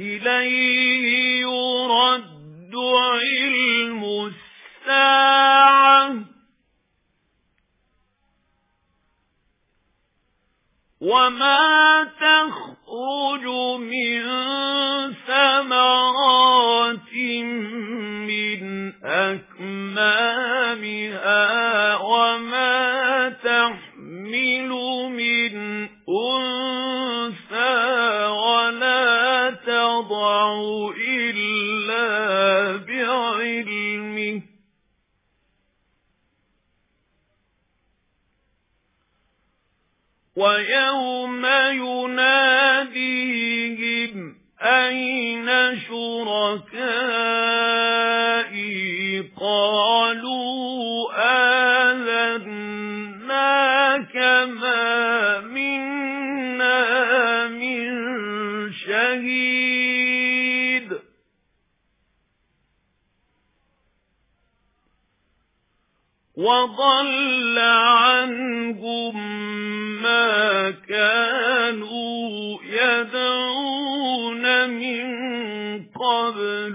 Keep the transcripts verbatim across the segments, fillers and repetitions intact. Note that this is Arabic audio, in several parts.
إِلَيْهِ يُرَدُّ عِلْمُ السَّاعَةِ وَمَا تَخْرُجُ مِنْ ثَمَرَاتٍ مِنْ أَكْمَامِهَا وَمَا تَحْمِلُ مِنْ أُنْثَى وَلَا تَضَعُ إِلَّا بِعِلْمِهِ وَيَوْمَ يُنَادِيهِمْ أَيْنَ شُرَكَائِي قَالُوا آذَنَّاكَ مَا مِنَّا مِنْ شَهِيدٍ وَضَلَّ عَنْهُمْ مَا كَانُوا يَدْعُونَ مِنْ قَبْلُ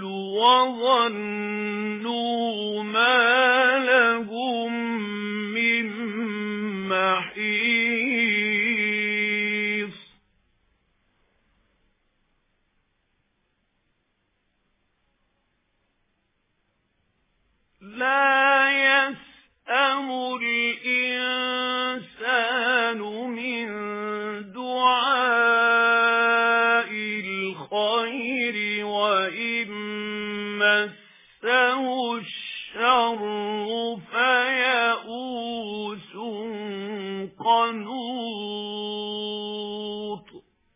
وَظَنُّوا مَا لَهُمْ مِنْ مَحِيصٍ لَا يَسْأَمُ الْإِنسَانُ مِنْ دُعَاءِ الْخَيْرِ وَإِنْ مَسَّهُ الشَّرُّ فَيَئُوسٌ قَنُوطٌ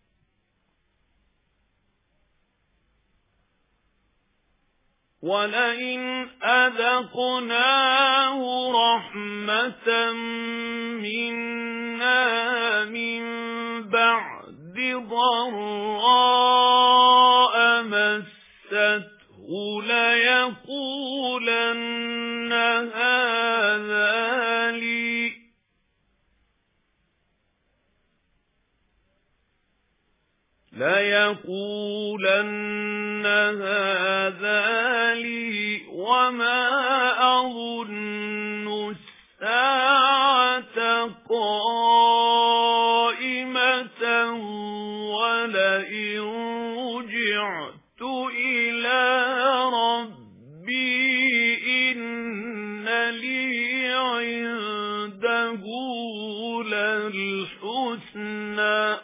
وَلَئِنْ أَذَقْنَاهُ رَحْمَةً مِنَّا مِنْ بَعْدِ ضَرَّاءٍ مَسَّتْهُ لَيَقُولَنَّ هَذَا لِي لَيَقُولَنَّ هَذَا لِي وَمَا أَظُنُّ السَّاعَةَ قَائِمَةً وَلَئِنْ رُجِعْتُ إِلَى رَبِّي إِنَّ لِي عِندَهُ لَلْحُسْنَى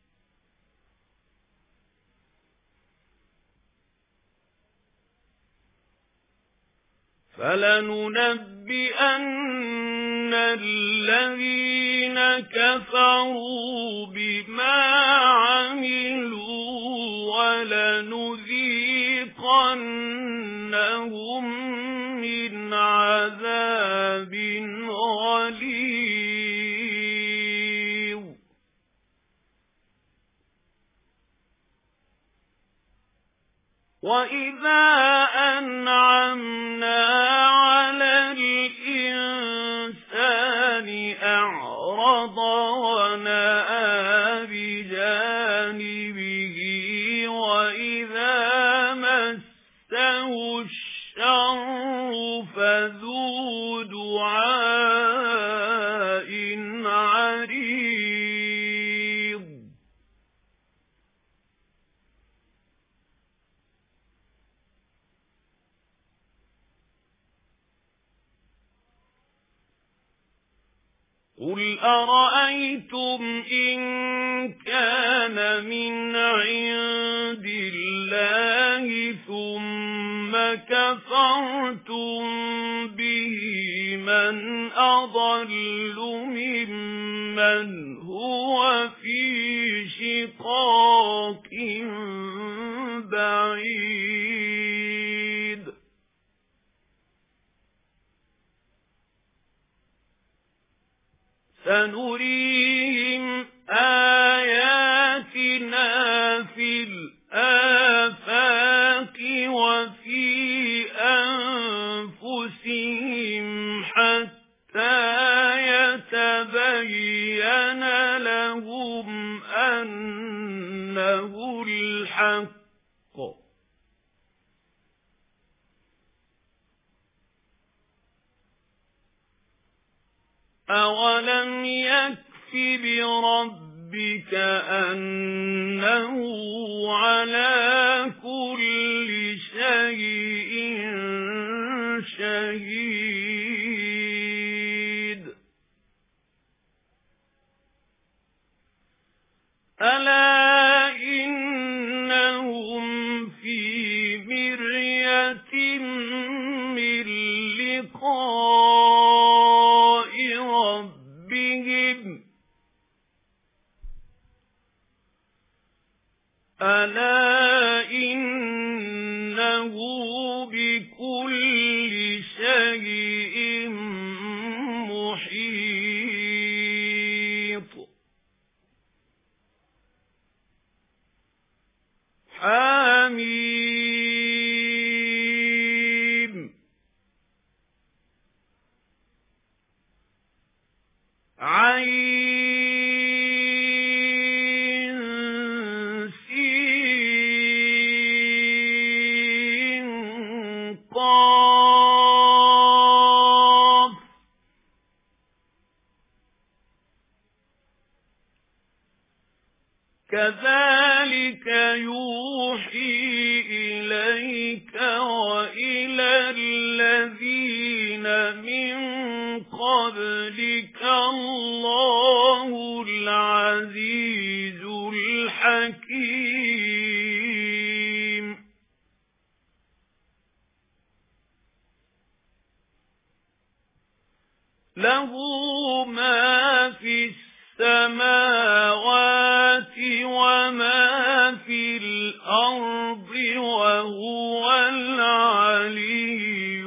فَلَنُنَبِّئَنَّ الَّذِينَ كَفَرُوا بِمَا عَمِلُوا وَلَنُذِيقَنَّهُم مِّنْ عَذَابٍ غَلِيظٍ وَإِذَا أَنْعَمْنَا عَلَى الْإِنسَانِ أَعْرَضَ وَنَأَىٰ بِجَانِبِهِ وَإِذَا مَسَّهُ الشَّرُّ فَذُو دُعَاءٍ عَرِيضٍ قُلْ أَرَأَيْتُمْ إِنْ كَانَ مِنْ عِنْدِ اللَّهِ ثُمَّ كَفَرْتُمْ بِهِ مَنْ أَضَلُّ مِمَّنْ هُوَ فِي شِقَاقٍ بَعِيدٍ سَنُرِيهِمْ آيَاتِنَا فِي الْآفَاقِ وَفِي أَنفُسِهِمْ حَتَّى يَتَبَيَّنَ لَهُمْ أَنَّهُ الْحَقُّ أَوَلَمْ يَكْفِ بِرَبِّكَ أَنَّهُ عَلَى كُلِّ شَيْءٍ شَهِيدٌ أَلَا إِنَّهُمْ فِي مِرْيَةٍ مِّن لِّقَاءِ رَبِّهِمْ أَلَا إِنَّهُ بِكُلِّ شَيْءٍ مُحِيطٌ حميم عين سين قاف كذلك يوحي إليك وإلى الذين من قبلك الله العزيز الحكيم له ما في السماوات وما في الأرض وهو العلي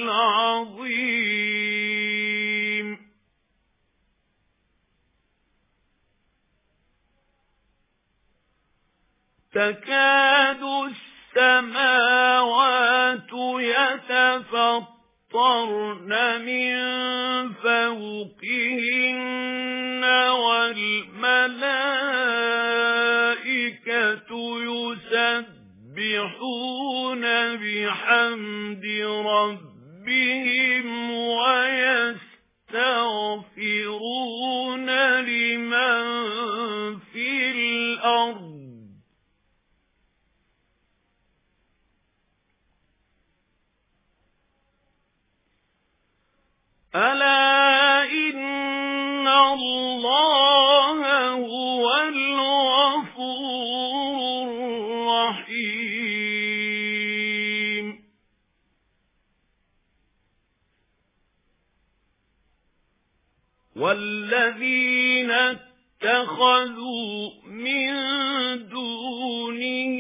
العظيم تكاد السماوات يتفطرن من فوقهن والملائكة يسبحون بحمد ربهم ويستغفرون لمن في الأرض ألا إن الله هو الغفور الرحيم والذين اتخذوا من دونه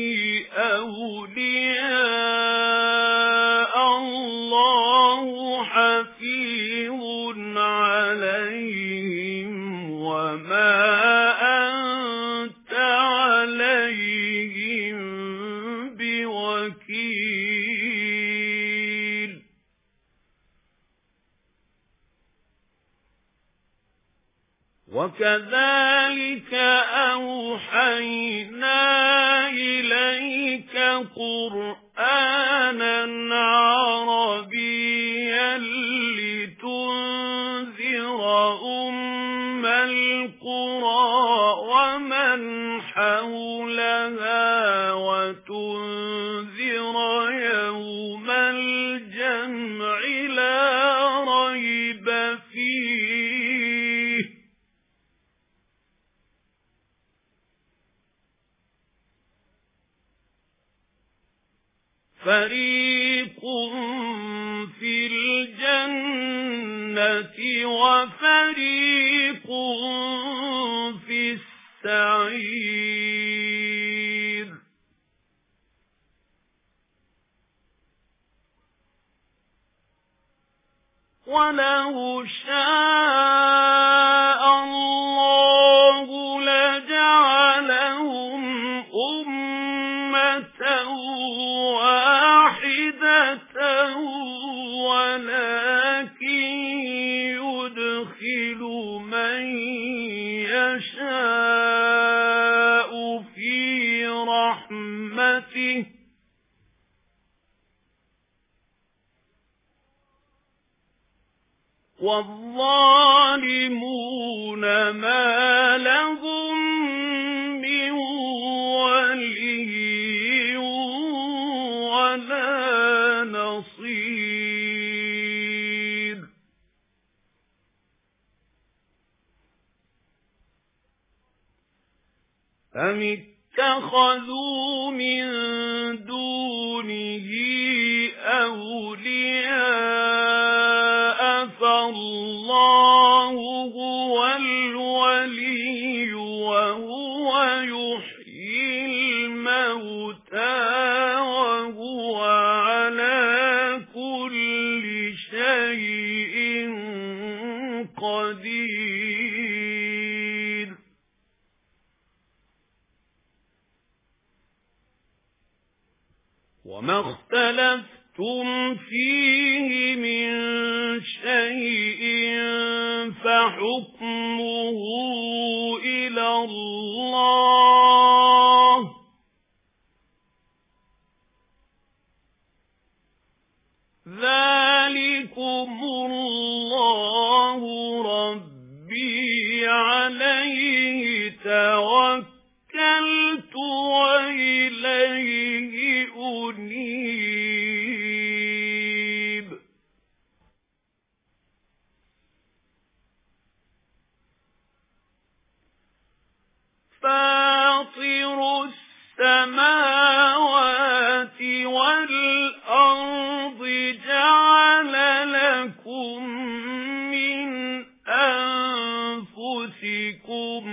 أولياء الله حفيظ عليهم وما أنت عليهم بوكيل وكذلك أوحينا إليك قرآنا عربيا لتنذر أم القرى ومن حولها وتنذر يوم الجمع لا ريب فيه فريق في الجنة وفريق في السعير ولو شاء الله لجعلهم أمة واحدة ولكن يدخل من يشاء في رحمته وَالظَّالِمُونَ مَا لَهُم مِّن وَلِيٍّ وَلَا نَصِيرٍ أَمِ اتَّخَذُوا مِن دُونِهِ أَوْلِيَاءَ فَاللَّهُ هُوَ الْوَلِيُّ وَهُوَ يُحْيِي الْمَوْتَى وَهُوَ عَلَى كُلِّ شَيْءٍ قَدِيرٌ وَمَا اخْتَلَفْتُمْ فِيهِ مِنْ شَيْءٍ فَحُكْمُهُ إِلَى اللَّهِ ذَلِكُمُ اللَّهُ رَبِّي عَلَيْهِ تَوَكَّلْتُ وَإِلَيْهِ أُنِيبُ فَاطِرُ السَّمَاوَاتِ وَالْأَرْضِ جَعَلَ لَكُم مِّنْ أَنفُسِكُمْ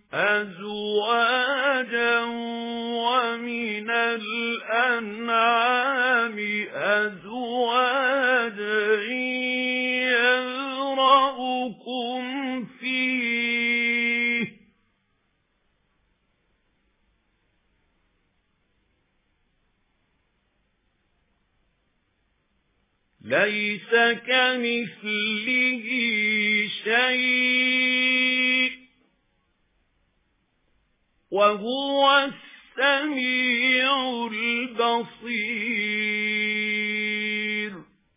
أَزْوَاجًا وَمِنَ الْأَنْعَامِ أَزْوَاجًا يَذْرَؤُكُمْ فِيهِ لَيْسَ كَمِثْلِهِ شَيْءٌ وَهُوَ السَّمِيعُ الْبَصِيرُ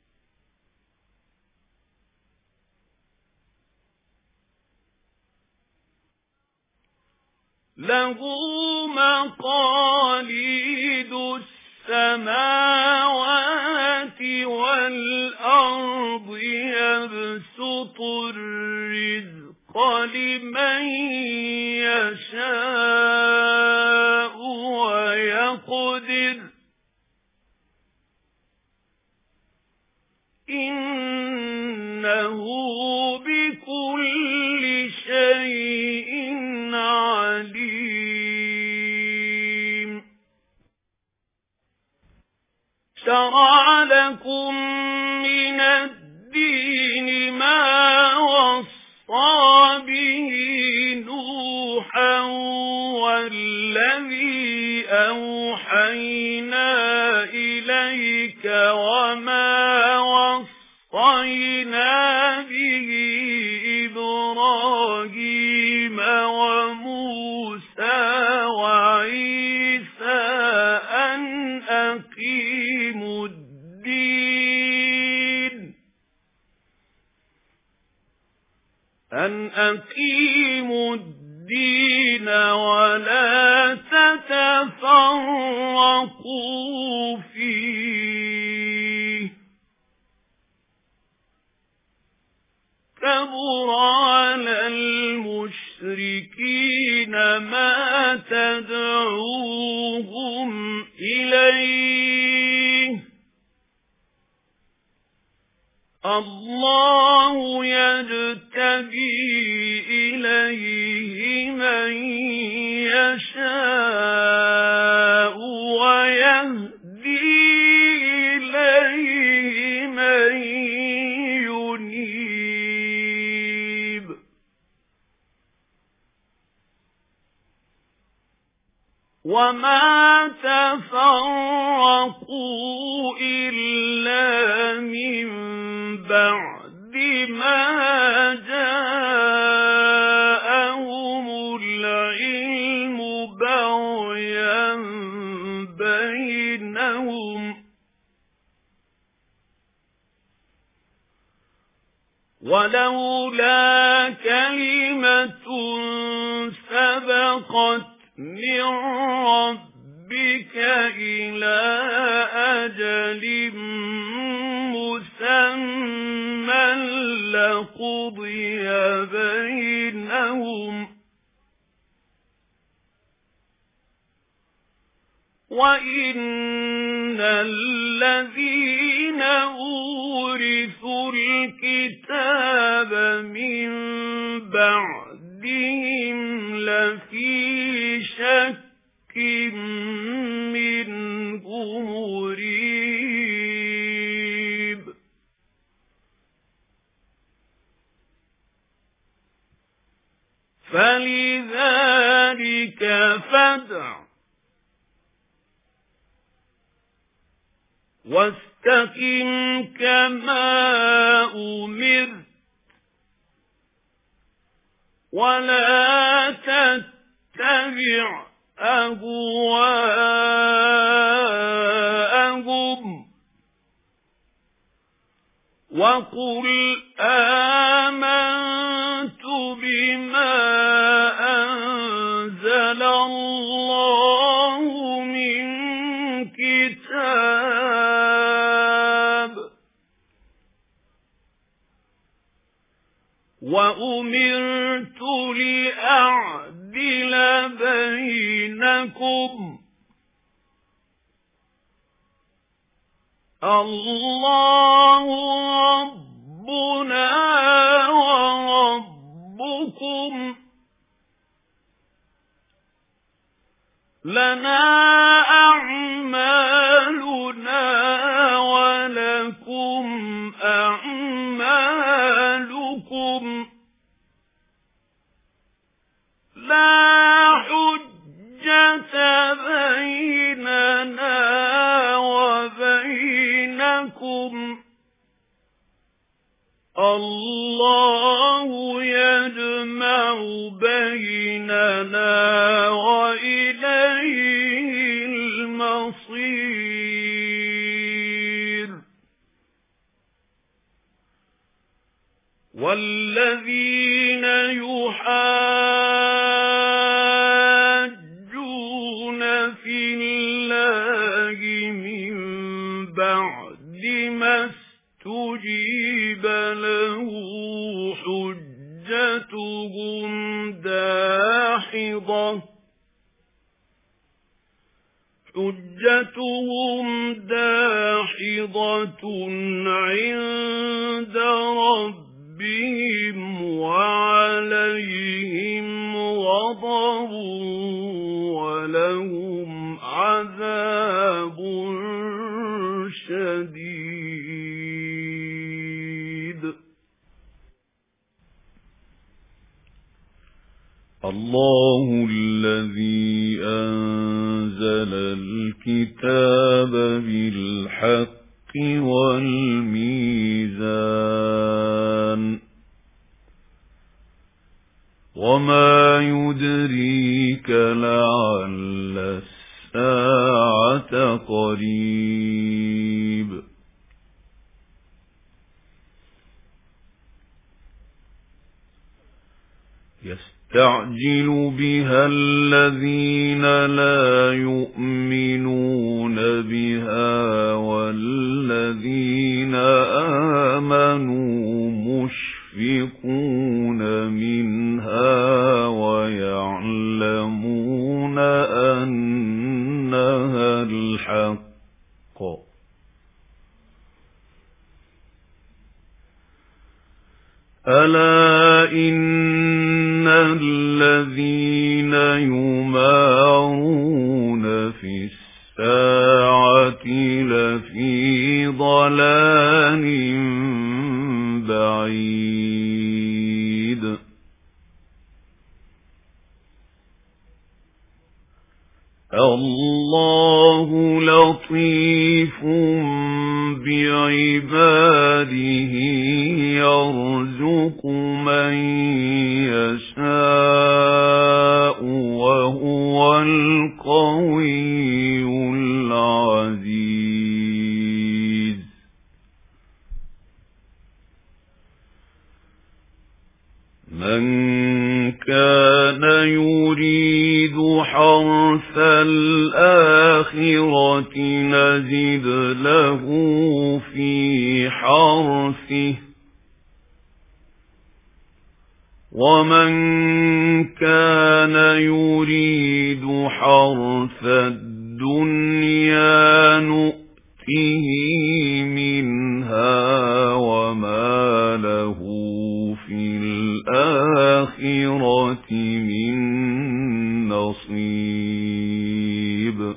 لَهُ مَقَالِيدُ السَّمَاوَاتِ وَالْأَرْضِ يَبْسُطُ الرِّزْقَ لِمَن يَشَاءُ وَيَقْدِرُ إِنَّهُ بِكُلِّ شَيْءٍ عَلِيمٌ شَرَعَ لَكُم مِّنَ الدِّينِ مَا وَصَّىٰ بِهِ نُوحًا وَالَّذِي أَوْحَيْنَا إِلَيْكَ وَمَا وَصَّيْنَا بِهِ إِبْرَاهِيمَ وَمُوسَى وَعِيسَىٰ أَنْ أَقِيمُوا الدِّينَ أَنْ أَقِيمُوا الدِّينَ وَلَا تَتَفَرَّقُوا فِيهِ كَبُرَ عَلَى الْمُشْرِكِينَ مَا تَدْعُوهُمْ إِلَيْهِ اللَّهُ يَجْتَبِي إِلَيْهِ مَن يَشَاءُ وَيَهْدِي إِلَيْهِ مَن يُنِيبُ وَمَا تَفَرَّقُوا إِلَّا مِن بَعْدِ مَا جَاءَهُمُ الْعِلْمُ بَغْيًا بَيْنَهُمْ ولولا كلمة سبقت من ربك إلى أجل مسمى لقضي بينهم وَإِنَّ الَّذِينَ أُورِثُوا الْكِتَابَ مِنْ بَعْدِهِمْ لَفِي شَكٍّ مِّنْهُ مُرِيبٍ فَلِذَلِكَ فَادْعُ وَاسْتَقِمْ كَمَا أُمِرْتَ وَلَا تَتَّبِعْ أَهْوَاءَهُمْ وَقُلْ آمَنْتُ بِمَا أَنزَلَ اللَّهُ مِنْ كِتَابٍ وَأُمِرْتُ لِأَعْدِلَ بَيْنَكُمْ اللَّهُ رَبُّنَا وَرَبُّكُمْ لَنَا أَعْمَالُنَا وَلَكُمْ أَعْمَالُكُمْ لَا حُجَّةَ بَيْنَنَا وَبَيْنَكُمْ اللَّهُ يَجْمَعُ بَيْنَنَا وَإِلَيْهِ الْمَصِيرُ وَالَّذِينَ يُحَاجُّونَ فِي اللَّهِ مِن بَعْدِ مَا اسْتُجِيبَ لَهُ حُجَّتُهُمْ دَاحِضَةٌ حُجَّتُهُمْ دَاحِضَةٌ عِندَ رَبِّهِمْ وَعَلَيْهِمْ غَضَبٌ وَلَهُمْ عَذَابٌ شَدِيدٌ. الله الذي أنزل الكتاب بالحق والميزان وما يدريك لعل الساعة قريب يستعجل بها الذين لا يؤمنون بها والذين آمنوا مشفقون منها ويعلمون أنها الحق ألا إن الذين يمارون في الساعة لفي ضلال بعيد الله لطيف بعباده يرزق من يشاء وهو القوي العزيز كان يريد حرث الآخرة نزد له في حرثه ومن كان يريد حرث الدنيا نؤته منها وما له في الآخرة من نصيب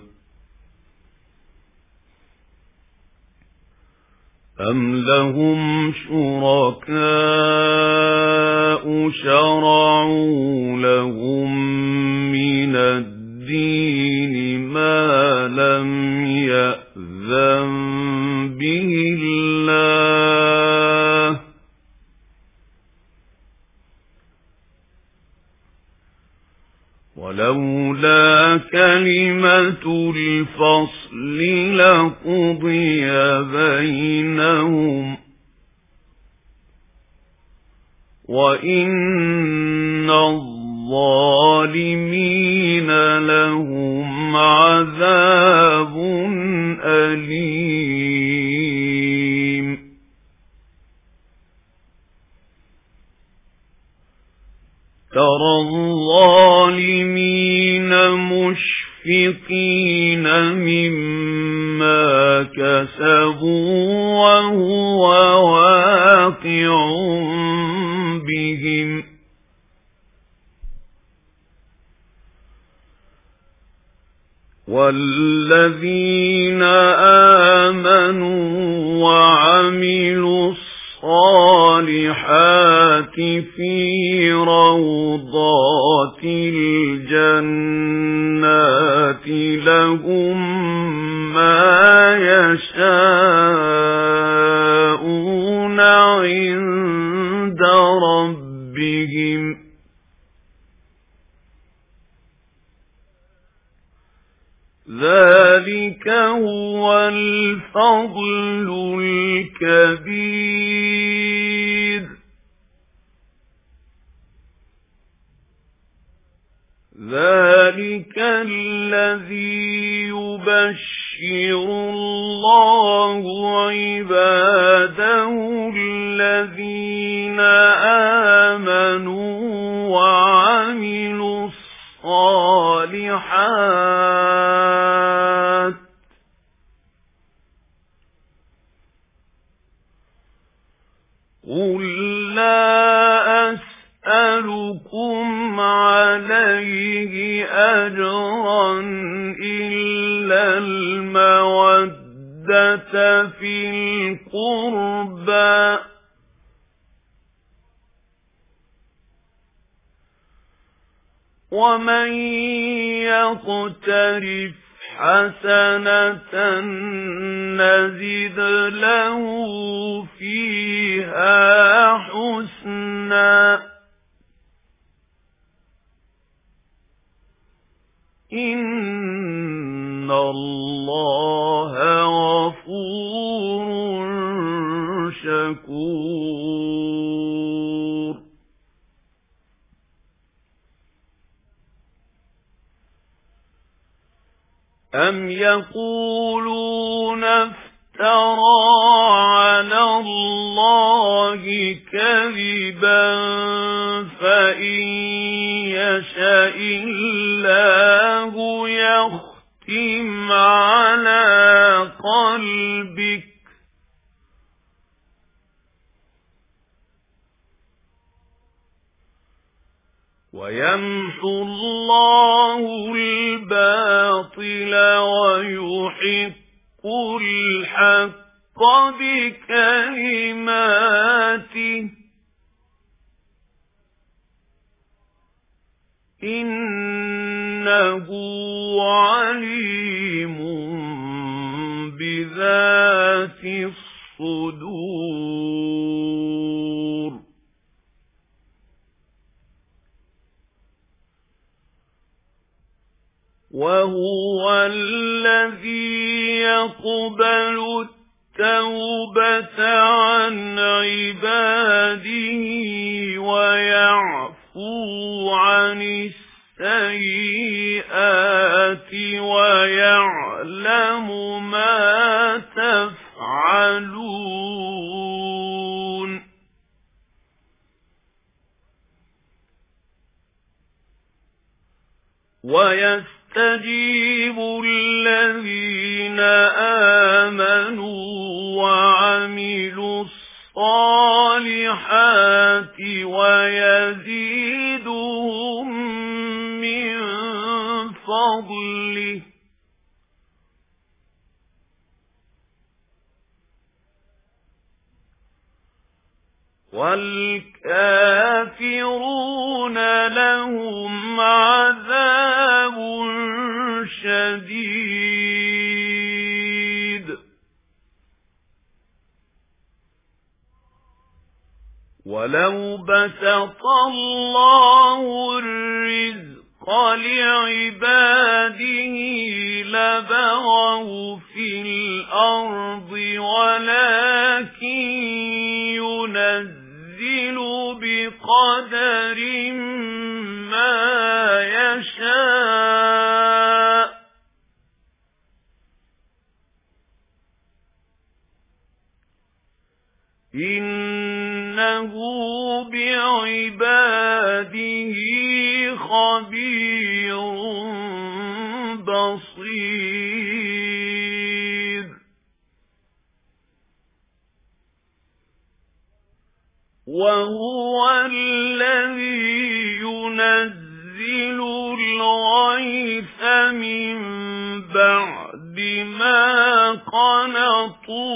أم لهم شركاء شرعوا لهم من الدين ما لم يأذن به الله ولولا كلمة الفصل لقضي بينهم وإن الظالمين لهم عذاب أليم ترى الظالمين مشفقين مما كسبوا وهو واقع بهم والذين آمنوا وعملوا الصالحات في روضات الجنات لهم ما يشاءون عند ربهم ذلك هو الفضل الكبير ذلك الذي يبشر الله عباده الذين آمنوا وعملوا الصالحات قل لا أسألكم عليه أجرا إلا المودة في القربى ومن يقترف حسنة نزد له فيها حسنا إن الله غفور شكور أم يقولون افترى على الله كذبا فإن يشاء الله يختم على قلبك ويمحو الله الباطل ويحق الحق بكلماته إنه عليم بذات الصدور وهو الذي يقبل التوبة عن عباده ويعفو وَيَعْفُو عَنِ السَّيِّئَاتِ وَيَعْلَمُ مَا تَفْعَلُونَ وَيَسْتَجِيبُ الَّذِينَ آمَنُوا وَعَمِلُوا الصَّالِحَاتِ وَيَزِيدُهُم مِّن فَضْلِهِ وَالْكَافِرُونَ لَهُمْ عَذَابٌ شَدِيدٌ وَلَوْ بَسَطَ اللَّهُ الرِّزْقَ لِعِبَادِهِ لَبَغَوْا فِي الْأَرْضِ وَلَكِن يُنَزِّلُ بِقَدَرٍ مَا يَشَاءُ إِنَّهُ بِعِبَادِهِ خَبِيرٌ بَصِيرٌ وَهُوَ الَّذِي يُنَزِّلُ الْغَيْثَ مِن بَعْدِ مَا قَنَطُوا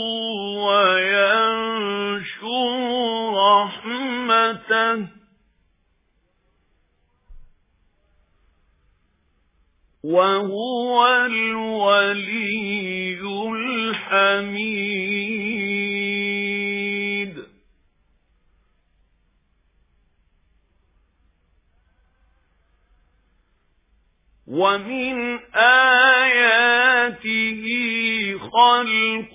وَيَنشُرُ رَحْمَتَهُ وَهُوَ الْوَلِيُّ الْحَمِيدُ وَمِنْ آيَاتِهِ خَلْقُ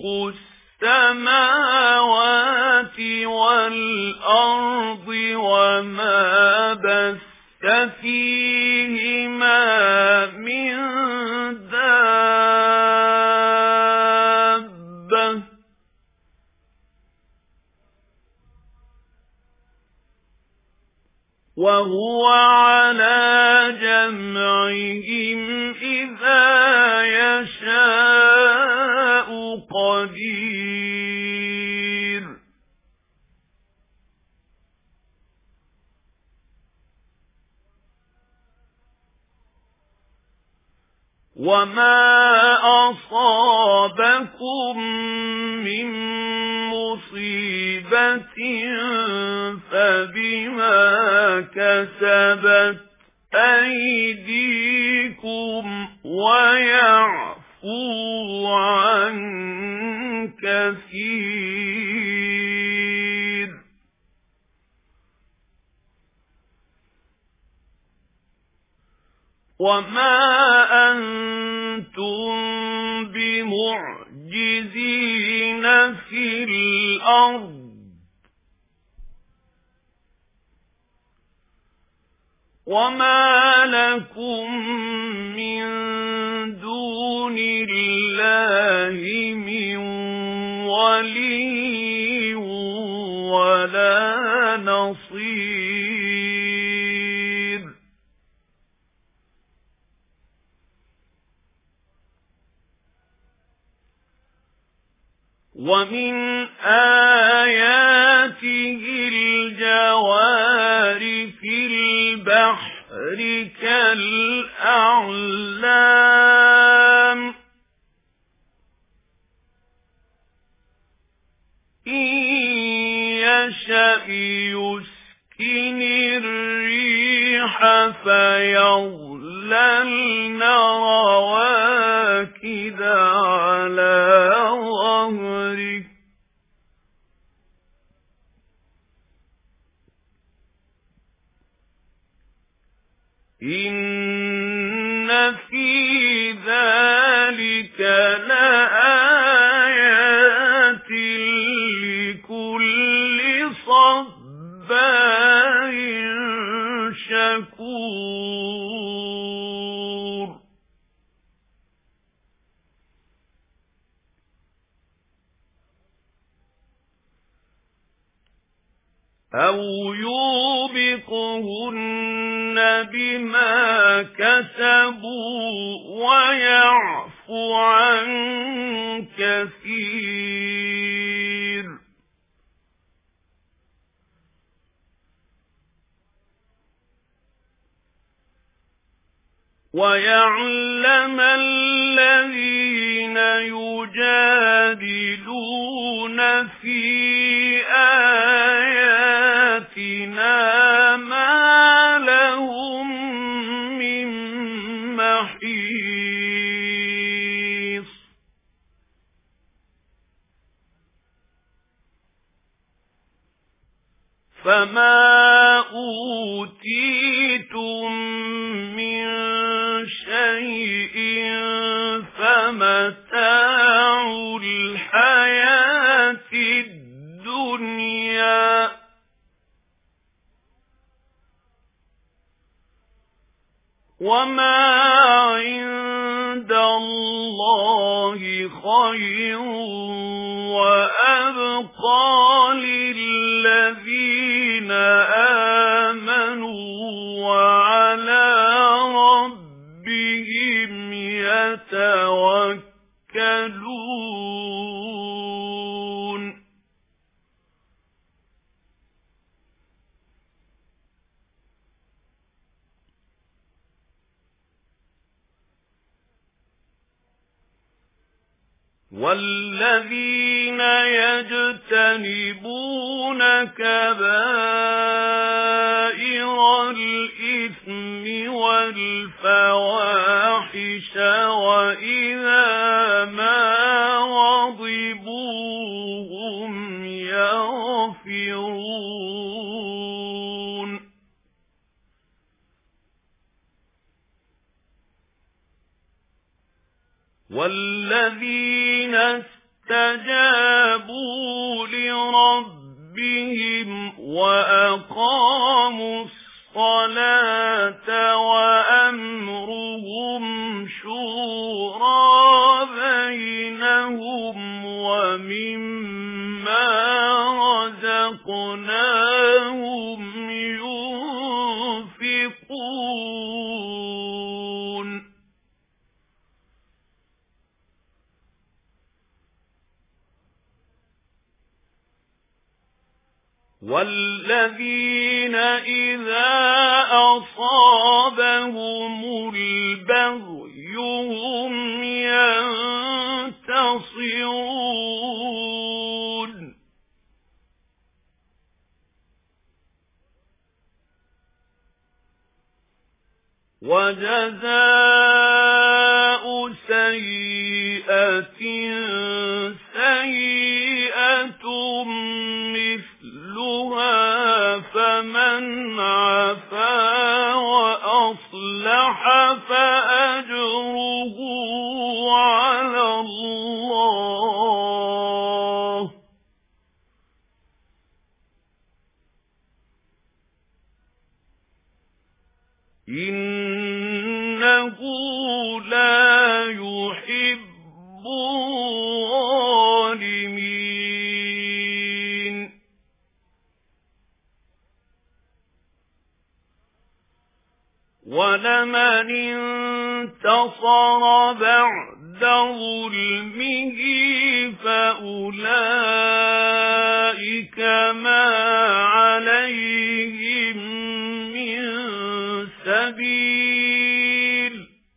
السَّمَاوَاتِ وَالْأَرْضِ وَمَا بَثَّ فِيهِمَا مِنْ دَابَّةٍ وَهُوَ عَلَى جَمْعِهِمْ إِذَا يَشَاءُ قَدِيرٌ وَمَا أَصَابَكُم مِّن مُّصِيبَةٍ فَبِمَا كَسَبَتْ أَيْدِيكُمْ وَيَعْفُو عَن كَثِيرٍ وَمَا أَنتُم بِمُعْجِزِينَ فِي الْأَرْضِ وَمَا لَكُم مِّن دُونِ اللَّهِ مِن وَلِيٍّ وَلَا نَصِيرٍ وَمِنْ آيَاتِهِ الْجَوَارِ فِي الْبَحْرِ كَالْأَعْلَامِ إِنْ يَشَأْ يُسْكِنِ الرِّيحَ فَيَظْلَلْنَ رَوَاكِدَ عَلَى ظَهْرِهِ إِنَّ فِي ذَلِكَ لَآيَاتٍ لِكُلِّ صَبَّارٍ أَوْ يُوبِقْهُنَّ بِمَا كَسَبُوا وَيَعْفُ عَن كَثِيرٍ وَيَعْلَمَ الَّذِينَ يُجَادِلُونَ فِي آيَاتِنَا مَا لَهُم مِّن مَّحِيصٍ فَمَا أُوتِيتُم مِّن شَيْءٍ فَمَتَاعُ الْحَيَاةِ الدُّنْيَا وَمَا عِندَ اللَّهِ خَيْرٌ وَأَبْقَى لِلَّذِينَ آمَنُوا وَعَلَى رَبِّهِمْ يَتَوَكَّلُونَ وَالَّذِينَ يَجْتَنِبُونَ كَبَائِرَ الْإِثْمِ وَالْفَوَاحِشَ وَإِذَا مَا غَضِبُوا هُمْ يَغْفِرُونَ وَالَّذِينَ اسْتَجَابُوا لِرَبِّهِمْ وَأَقَامُوا الصَّلَاةَ وَأَمْرُهُمْ شُورَى بَيْنَهُمْ وَمِمَّا رَزَقْنَاهُمْ يُنْفِقُونَ وَالَّذِينَ إِذَا أَصَابَهُمُ الْبَغْيُ هُمْ يَنتَصِرُونَ وَجَزَاءُ سَيِّئَةٍ سَيِّئَةٌ مِثْلُهَا فَمَنْ عَفَا وَأَصْلَحَ فَأَجْرُهُ عَلَى اللَّهِ إِنَّهُ لَا يُحِبُّ الظَّالِمِينَ وَلَمَنِ انتَصَرَ بَعْدَ ظُلْمِهِ فَأُولَئِكَ مَا عَلَيْهِمْ مِنْ سَبِيلٍ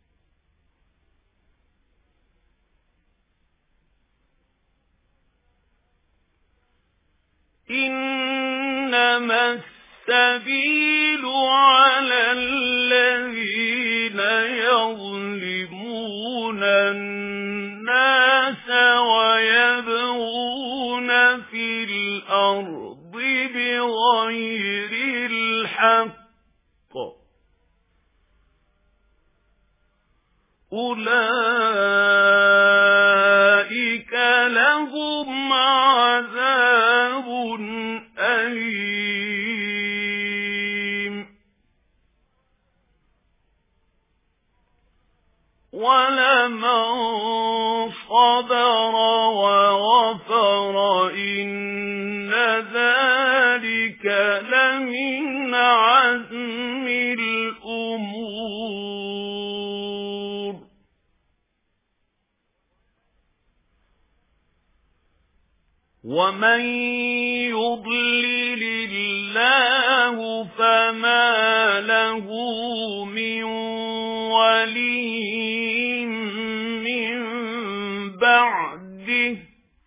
إِنَّمَا السَّبِيلُ عَلَى الَّذِينَ يَظْلِمُونَ النَّاسَ وَيَبْغُونَ فِي الْأَرْضِ بِغَيْرِ الْحَقِّ أُولَئِكَ لَهُمْ عَذَابٌ أَلِيمٌ وَلَمَن صَبَرَ وَغَفَرَ إِنَّ ذَلِكَ لَمِنْ عَزْمِ الْأُمُورِ. وَمَن يُضْلِلِ اللَّهُ فَمَا لَهُ مِن وَلِيٍّ مِّن بَعْدِهِ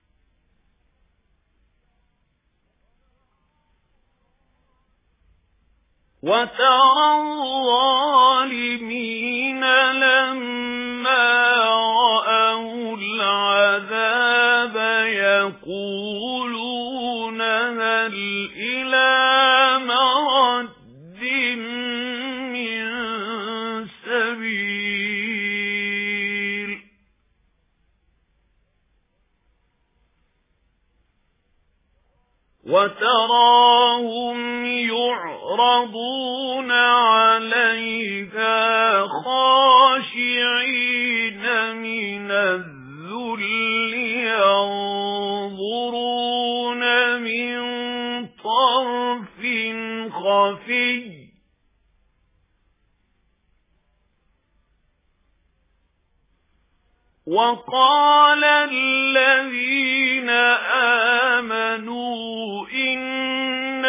وَتَرَى الظَّالِمِينَ لَمَّا رَأَوُا الْعَذَابَ يَقُولُونَ هَلْ إِلَى مَرَدٍّ مِّن سَبِيلٍ وَتَرَاهُمْ يُعْرَضُونَ عَلَيْهَا خَاشِعِينَ مِنَ الذُّلِّ يَنظُرُونَ مِن طَرْفٍ خَفِيٍّ وَقَالَ الَّذِينَ آمَنُوا إِنَّ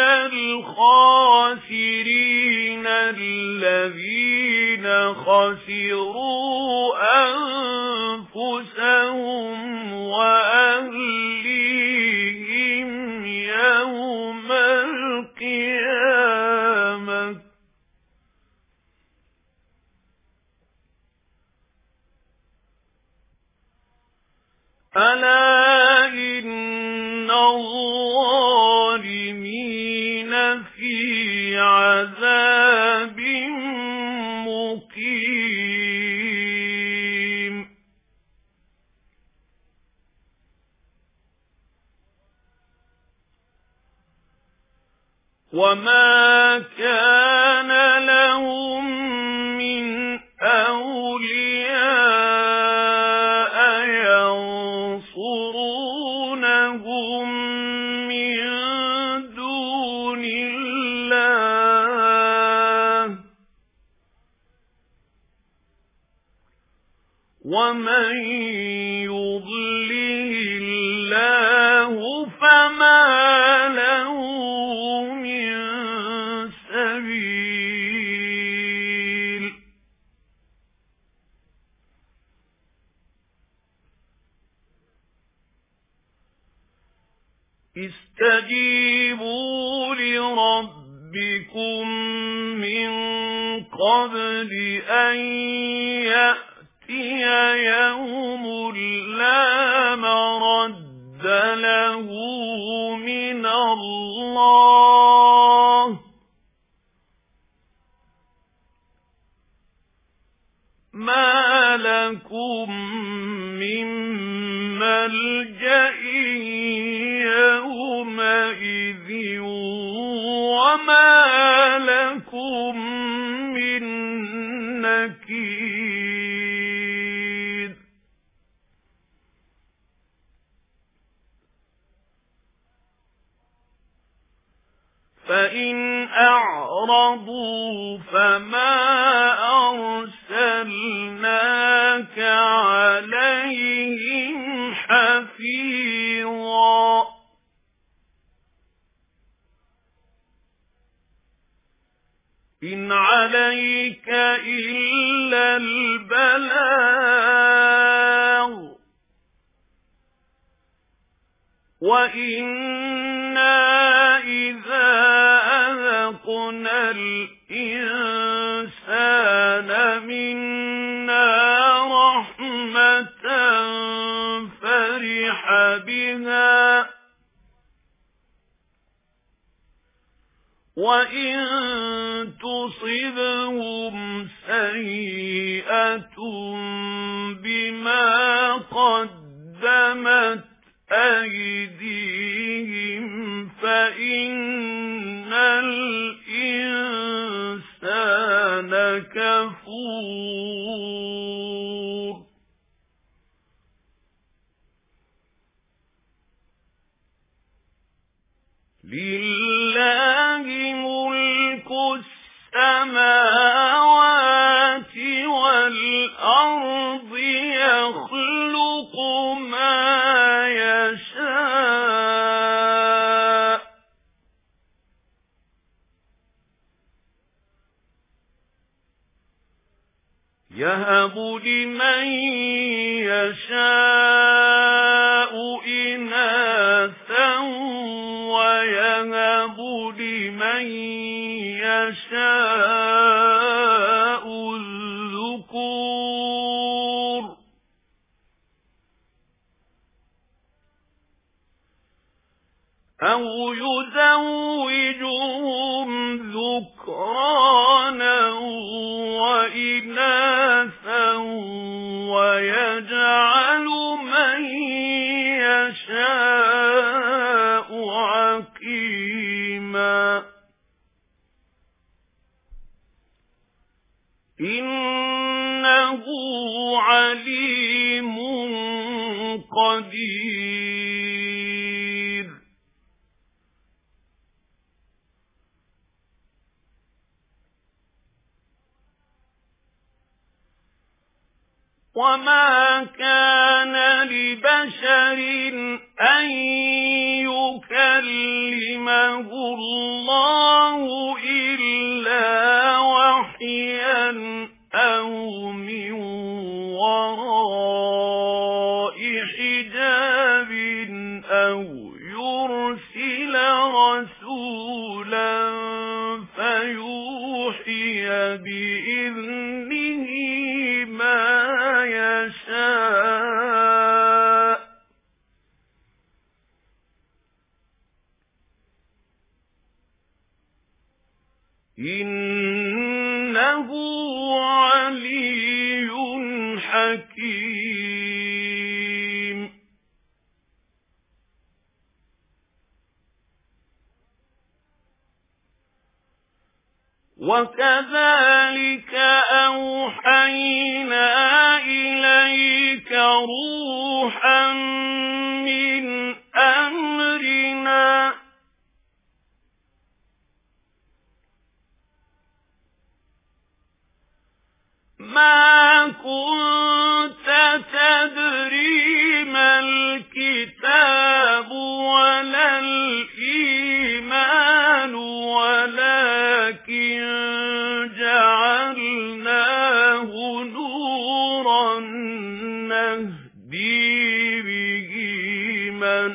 الْخَاسِرِينَ الَّذِينَ خَسِرُوا أَنفُسَهُمْ وَأَهْلِيهِمْ يَوْمَ الْقِيَامَةِ أَلَا إِنَّ الظَّالِمِينَ فِي عَذَابٍ مُقِيمٍ. وَمَا كَانَ لَهُم مِّنْ أَوْلِيَاءَ يَنصُرُونَهُم مِّن دُونِ اللَّهِ وَمَن يُضْلِلِ اللَّهُ فَمَا لَهُ مِن سَبِيلٍ. اسْتَجِيبُوا لِرَبِّكُم مِّن قَبْلِ أَن يَأْتِيَ يَوْمٌ لَّا مَرَدَّ لَهُ مِنَ اللَّهِ مَا لَكُم مِّن مَّلْجَإٍ يَوْمَئِذٍ وَمَا لَكُم مِّن نَّكِيرٍ. فَإِنْ أَعْرَضُوا فَمَا أَرْسَلْنَاكَ عَلَيْهِمْ حَفِيظًا. إِنْ عَلَيْكَ إِلَّا الْبَلَاغُ وَإِنَّا إِذَا أَذَقْنَا الْإِنسَانَ مِنَّا رَحْمَةً فَرِحَ بِهَا وَإِن تُصِبْهُمْ سَيِّئَةٌ بِمَا قَدَّمَتْ أَيْدِيهِمْ فَإِنَّ الْإِنسَانَ الإنسان كفور لله ملك السماوات والأرض يخلق ما يشاء يهب لمن يشاء إناثا ويهب لمن يشاء الذكور أو يزوجهم ذكرانا وإناثا ويجعل من يشاء عقيما إنه عليم قدير وما كان لبشر أن يكلمه الله إلا وحيا أو من وراء حجاب أو يرسل رسولا فيوحي بإذنه ما يشاء إنه علي حكيم وكذلك أوحينا إليك روحا من أمرنا ما كنت تدري ما الكتاب ولا الإيمان ولكن جعلناه نورا نهدي به من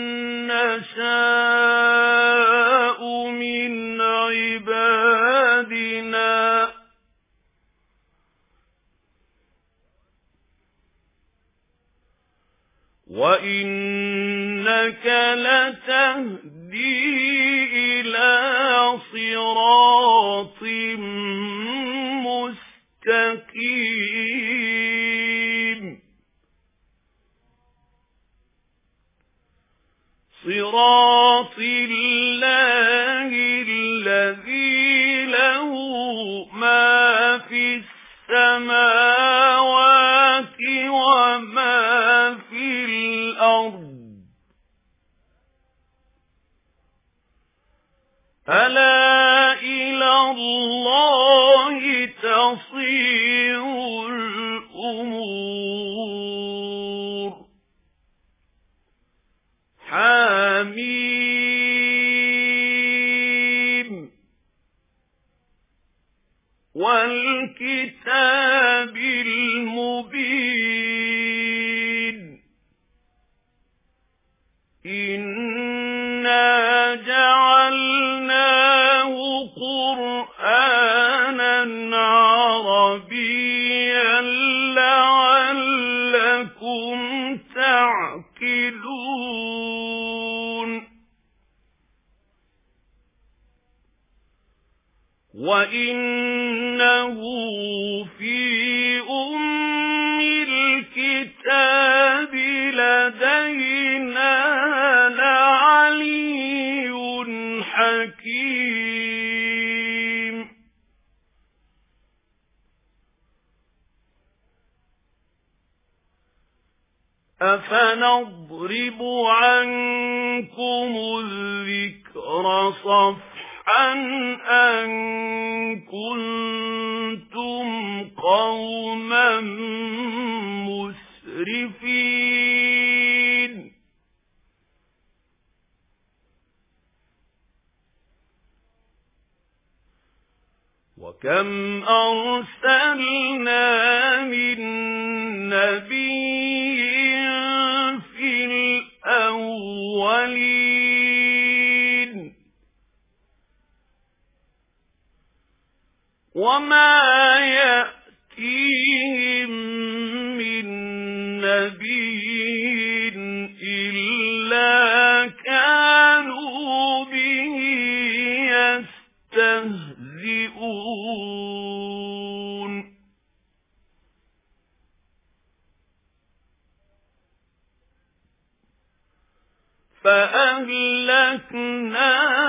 نشاء من عبادنا وإنك لتهدي إلى صراط مستقيم صراط الله الذي له ما في السماوات وما في الأرض ألا إلى الله تصير الأمور حميم والكتاب المبين إنا جعلناه قرآنا عربيا لعلكم تعقلون وإنه في أم الكتاب لدينا لعلي حكيم أفنضرب عنكم الذكر صفحا أن كنتم قوما مسرفين وكم أرسلنا من نبي في الأولين وما يأتيهم من نبي إلا كانوا به يستهزئون فأهلكنا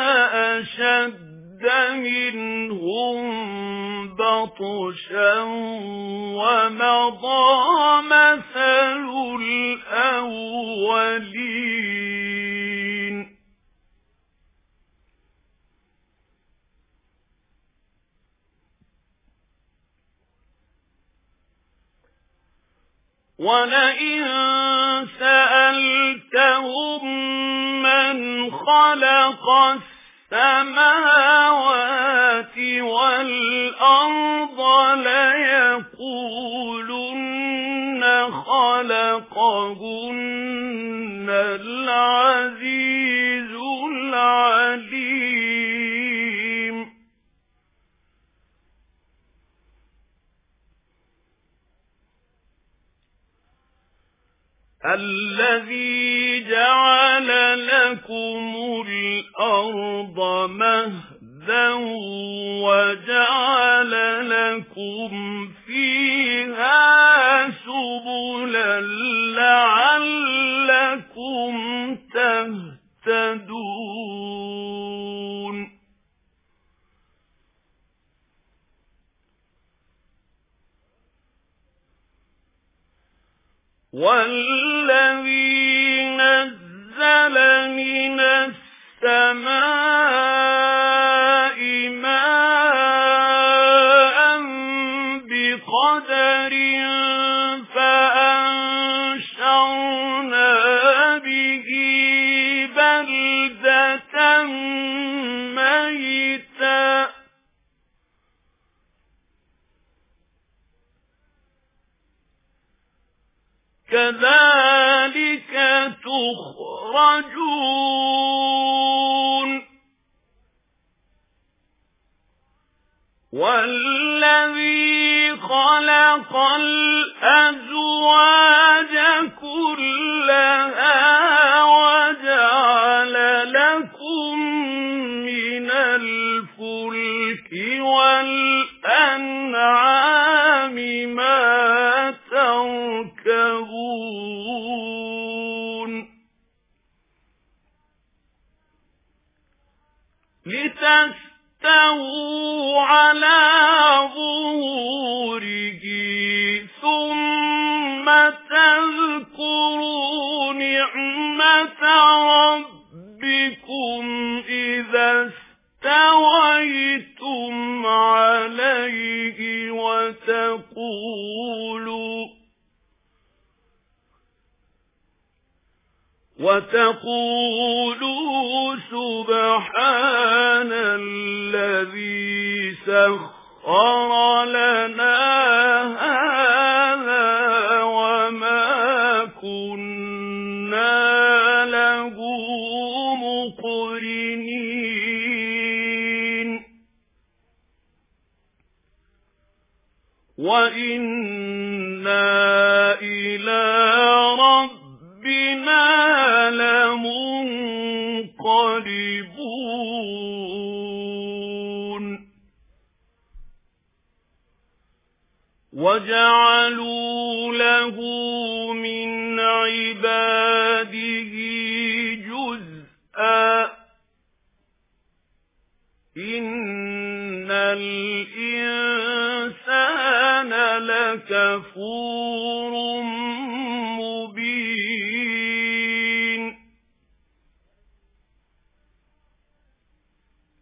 أشد منهم بطشا ومضى مثل الأولين ولئن سألتهم من خلق السماوات والأرض ليقولن خلقهن العزيز العليم الذي جعل لكم الأرض مهدا وجعل لكم فيها سبلا لعلكم تهتدون والذي نزل من السماء ماء بقدر فأنشرنا به بلدة ميتا كذلك تخرجون والذي خلق الأزواج كلها وجعل لكم من الفلك والأنعام ما تركبون لتستووا على ظهوره ثم تذكروا نعمة ربكم إذا استويتم عليه وتقولوا وتقولوا سبحان الذي سخر لنا هذا وما كنا له مقرنين وإنا إلى ربنا لمنقلبون وجعلوا له من عباده جزءا إن الإنسان لكفور مبين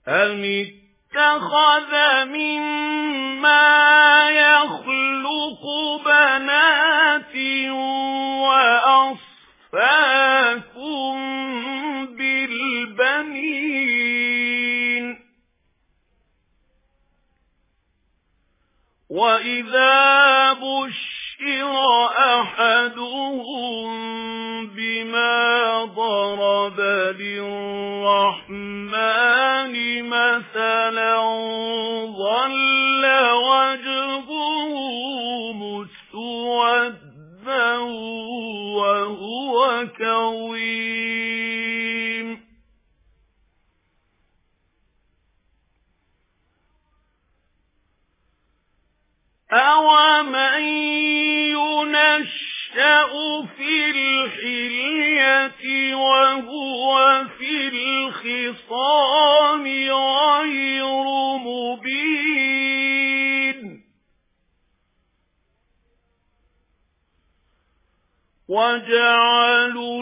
أَمِ اتَّخَذَ مِمَّا يَخْلُقُ بَنَاتٍ وَأَصْفَاكُم بِالْبَنِينَ وَإِذَا بُشِّرَ أَحَدُهُم بِمَا ضَرَبَ لِلرَّحْمَنِ مَثَلًا ظَلَّ وَجْهُهُ مُسْوَدًّا وَهُوَ كَظِيمٌ أَوَمَن يُنَشَّأُ فِي الْحِلْيَةِ وَهُوَ فِي الْخِصَامِ غَيْرُ مُبِينٍ وَجَعَلُوا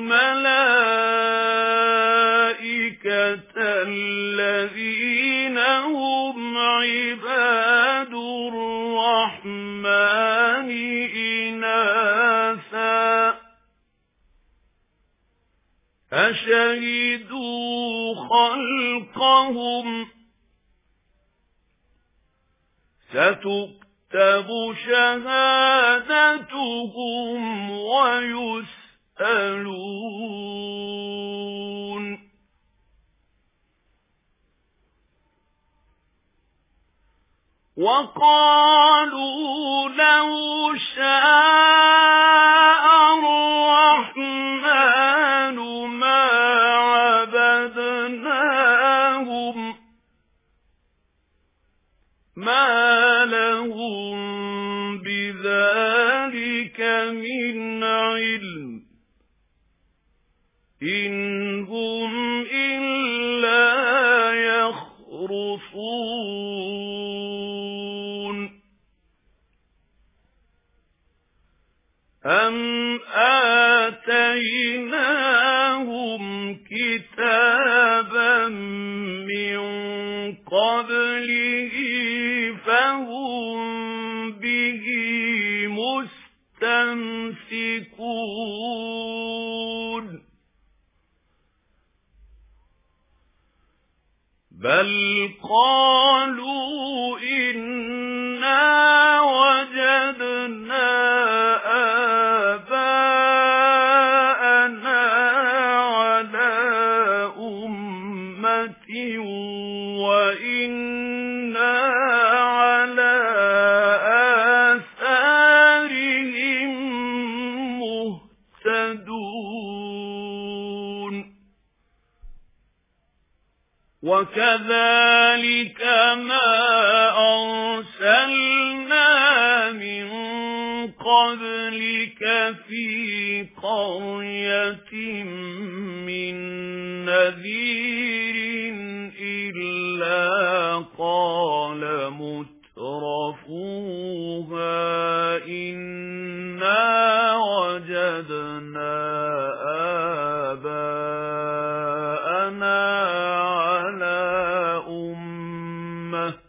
الْمَلَائِكَةَ الَّذِينَ هُمْ عِبَادُ الرَّحْمَنِ إِنَاثًا أَشَهِدُوا خَلْقَهُمْ سَتُكْتَبُ شَهَادَتُهُمْ وَيُسْأَلُونَ وَقَالُوا لَوْ شَاءَ الرَّحْمَنُ مَا عَبَدْنَاهُمْ مَا لَهُم بِذَلِكَ مِنْ عِلْمٍ إِنْ هُمْ إِلَّا يَخْرُصُونَ أَمْ آتَيْنَاهُمْ كِتَابًا مِنْ قَبْلِهِ فَهُمْ بِهِ مُسْتَمْسِكُونَ بَلْ قَالُوا إِنَّا وَجَدْنَا آبَاءَنَا عَلَى أُمَّةٍ وَإِنَّا عَلَى آثَارِهِم مُهْتَدُونَ وَكَذَلِكَ مَا أَرْسَلْنَا مِن قَبْلِكَ فِي قَرْيَةٍ مِّن نَّذِيرٍ إِلَّا قَالَ مُتْرَفُوهَا إِنَّا وَجَدْنَا آبَاءَنَا عَلَى أُمَّةٍ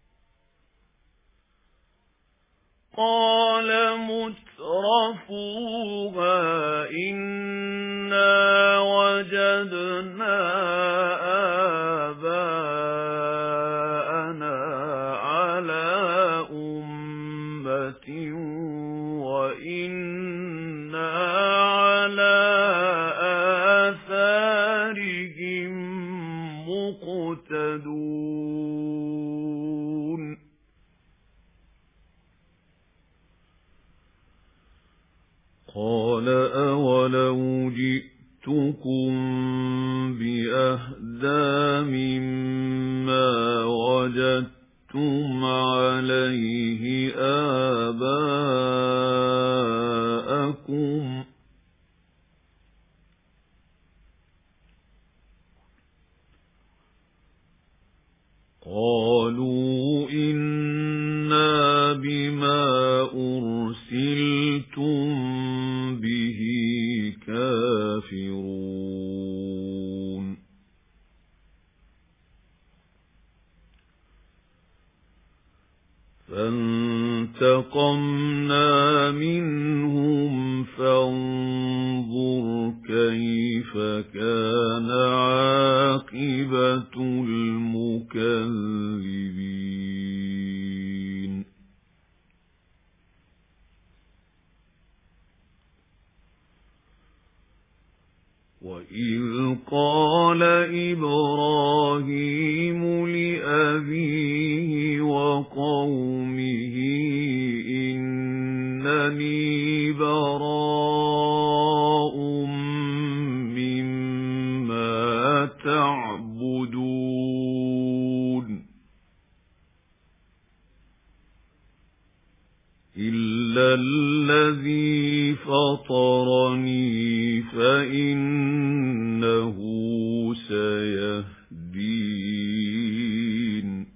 قَالَ مُتْرَفُوهَا إِنَّا وَجَدْنَا آبَاءَنَا عَلَى أُمَّةٍ وَإِنَّا عَلَى آثَارِهِم مُقْتَدُونَ قَالَ أَوَلَوْ جِئْتُكُم بِأَهْدَىٰ مِمَّا وَجَدتُّمْ عَلَيْهِ آبَاءَكُمْ قَالُوا إِنَّا بِمَا أُرْسِلْتُم بِهِ كَافِرُونَ فانتقمنا منهم فانظر كيف كان عاقبة المكذبين وَإِذْ قَالَ إِبْرَاهِيمُ لِأَبِيهِ وَقَوْمِهِ إِنَّنِي بَرَاءٌ مِّمَّا تَعْبُدُونَ إِلَّا الَّذِي فَطَرَنِي فَإِنَّهُ سَيَهْدِينِ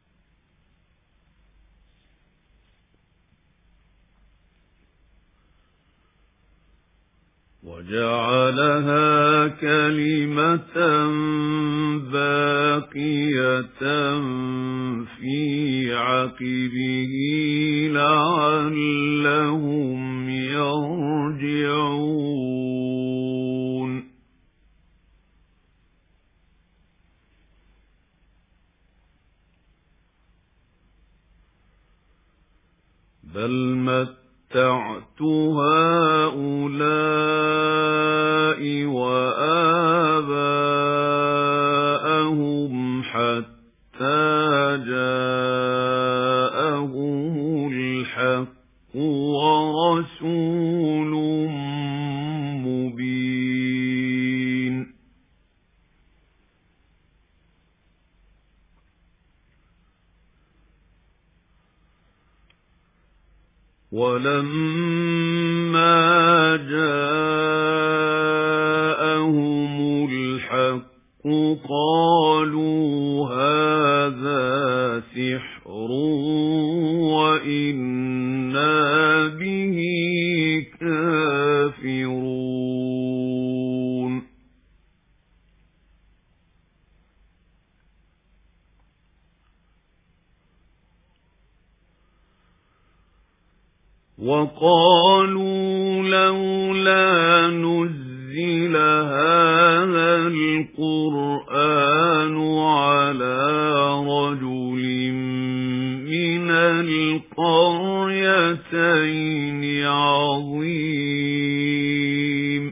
وَجَعَلَهَا كَلِمَةً بَاقِيَةً فِي عَقِبِهِ لَعَلَّهُمْ يَرْجِعُونَ بَلْ مَتَّعْتُ هَؤُلَاءِ وَآبَاءَهُمْ حَتَّى جَاءَهُمُ الْحَقُّ وَرَسُولٌ مُّبِينٌ وَلَمَّا جَاءَهُمُ الْحَقُّ قَالُوا هَذَا سِحْرٌ وَإِنَّا بِهِ كَافِرُونَ وَقَالُوا لَوْلَا نُزِّلَ هَذَا الْقُرْآنُ عَلَى رَجُلٍ مِّنَ الْقَرْيَتَيْنِ عَظِيمٍ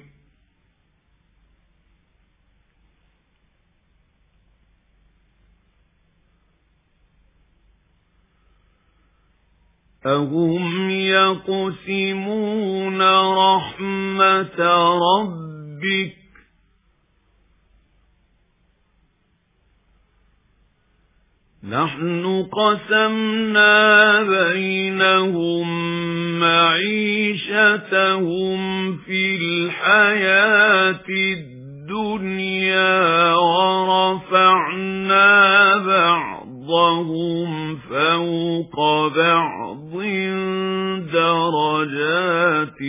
أَهُمْ يَقْسِمُونَ رَحْمَةَ رَبِّكَ نَحْنُ قَسَمْنَا بَيْنَهُم مَّعِيشَتَهُمْ فِي الْحَيَاةِ الدُّنْيَا وَرَفَعْنَا بَعْضَهُمْ فَوْقَ بَعْضٍ دَرَجَاتٍ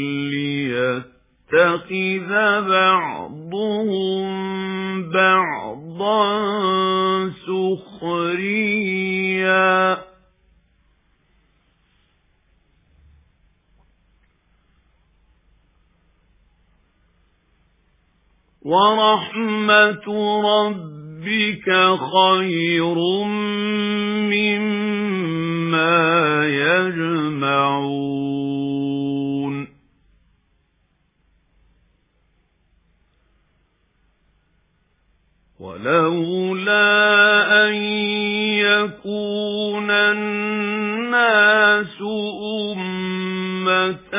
لِيَتَّخِذَ بَعْضُهُم بَعْضًا سُخْرِيًّا وَرَحْمَةُ رَبِّكَ خَيْرٌ مِّمَّا يَجْمَعُونَ وَلَوْلَا أَن يَكُونَ النَّاسُ أُمَّةً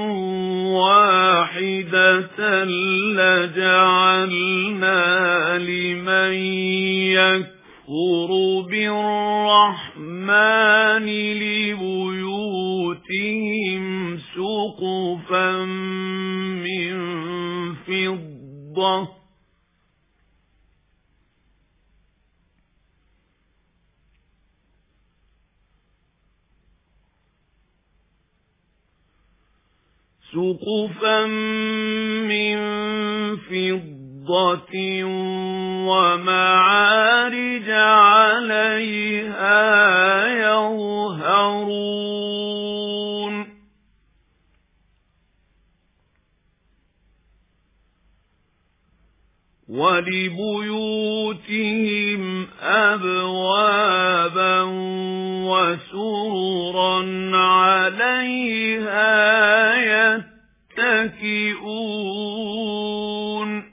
وَاحِدَةً لَّجَعَلْنَا لِمَن يَكْفُرُ بِالرَّحْمَٰنِ لِبُيُوتِهِمْ سُقُفًا مِّن فِضَّةٍ سُقُفًا مِّن فِضَّةٍ وَمَعَارِجَ عَلَيْهَا يَظْهَرُونَ وَلِبُيُوتِهِمْ أَبْوَابًا وَسُرُرًا عَلَيْهَا يَتَّكِئُونَ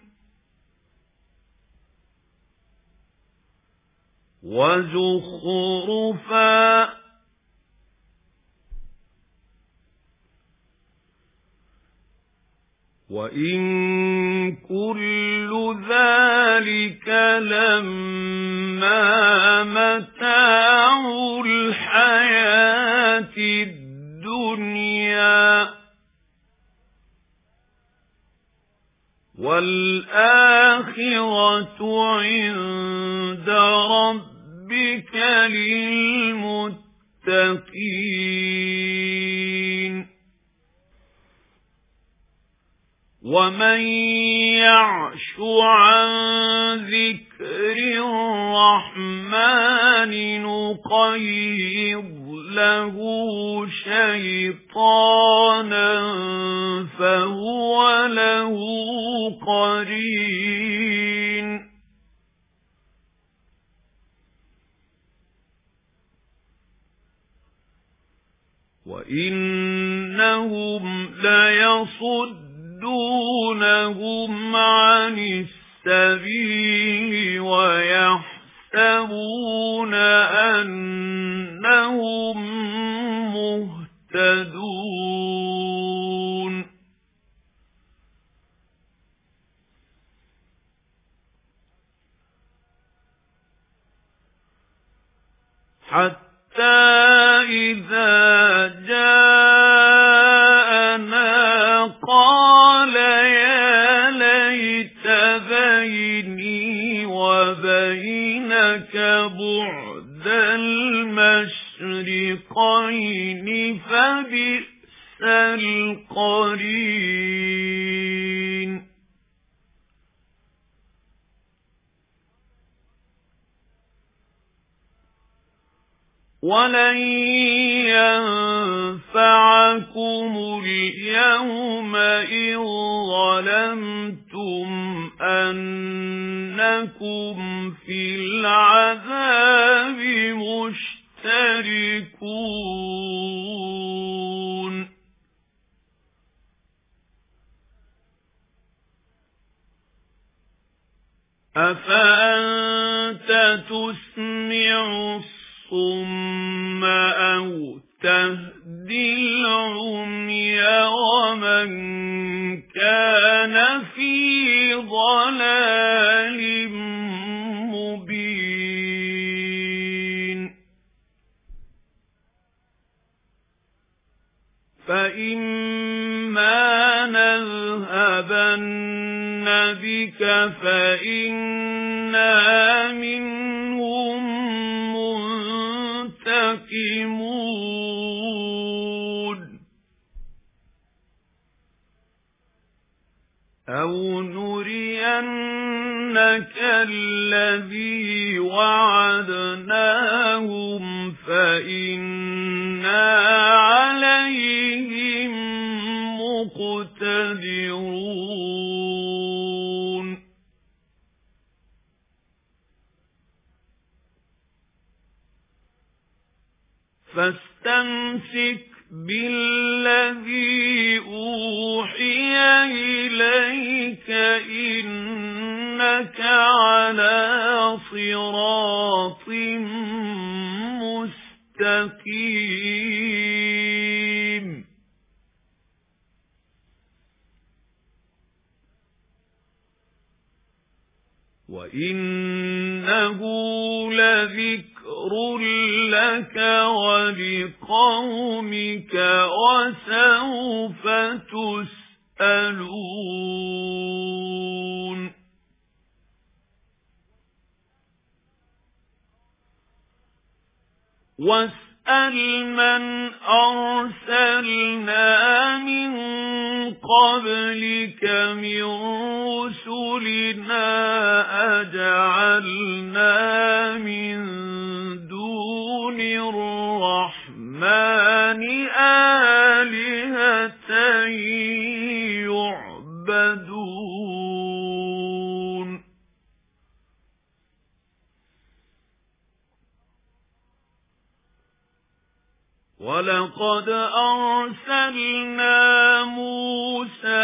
وَزُخْرُفًا وَإِن كُلُّ ذَلِكَ لَمَّا مَتَاعُ الْحَيَاةِ الدُّنْيَا وَالْآخِرَةُ عِندَ رَبِّكَ لِلْمُتَّقِينَ وَمَن يَعْشُ عَن ذِكْرِ الرَّحْمَنِ نُقَيِّضْ لَهُ شَيْطَانًا فَهُوَ لَهُ قَرِينٌ وَإِنَّهُمْ لَيَصُدُّونَ دونهم عن السبيل ويحسبون أنهم مهتدون حتى إذا جاءنا قال يا ليت بيني وبينك بعد المشرقين فبئس القرين وَلَن يَنفَعَكُمُ الْيَوْمَ إِذ ظَلَمْتُمْ أَنَّكُمْ فِي الْعَذَابِ مُشْتَرِكُونَ أَفَأَنْتَ تُسْمِعُ الصُّمَّ أَوْ تَهْدِي الْعُمْيَ وَمَنْ كَانَ فِي ضَلَالٍ مُبِينٍ فَإِمَّا نَذْهَبَنَّ بِكَ فَإِنَّا مِنْهُمْ منتقمون أَوْ نُرِيَنَّكَ الَّذِي وَعَدْنَاهُمْ فَإِنَّا عَلَيْهِمْ مُقْتَدِرُونَ فَاسْتَمْسِكْ بِالَّذِي أُوحِيَ إِلَيْكَ إِنَّكَ عَلَى صِرَاطٍ مُسْتَقِيمٍ وَإِنَّهُ لَذِكْرٌ لَكَ وَلِقَوْمِكَ وَسَوْفَ تُسْأَلُونَ وَاسْأَلْ مَنْ أَرْسَلْنَا مِنْ قَبْلِكَ مِنْ رُسُلِنَا أَجَعَلْنَا مِنْ دُونِ الرَّحْمَنِ آلِهَةً يُعْبَدُونَ وَلَقَدْ أَرْسَلْنَا مُوسَى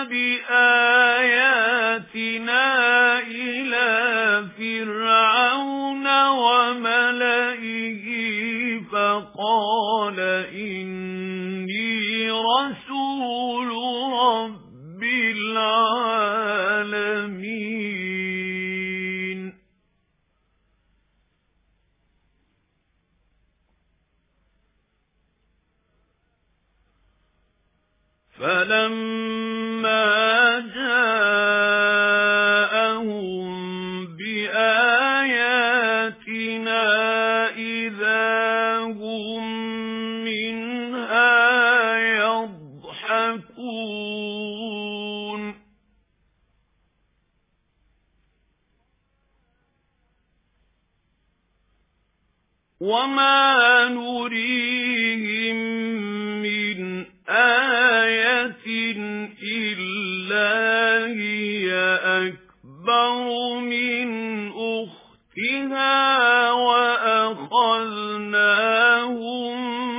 بِآيَاتِنَا إِلَى فِرْعَوْنَ وَمَلَئِهِ فَقَالَ إِنِّي رَسُولُ رَبِّ الْعَالَمِينَ فَلَمَّا جَاءَهُم بِآيَاتِنَا إِذَا هُم مِّنْهَا يَضْحَكُونَ وَمَا نُرِيهِم مِّنْ آيَةٍ إِلَّا هِيَ أَكْبَرُ مِنْ أُخْتِهَا وَأَخَذْنَاهُمْ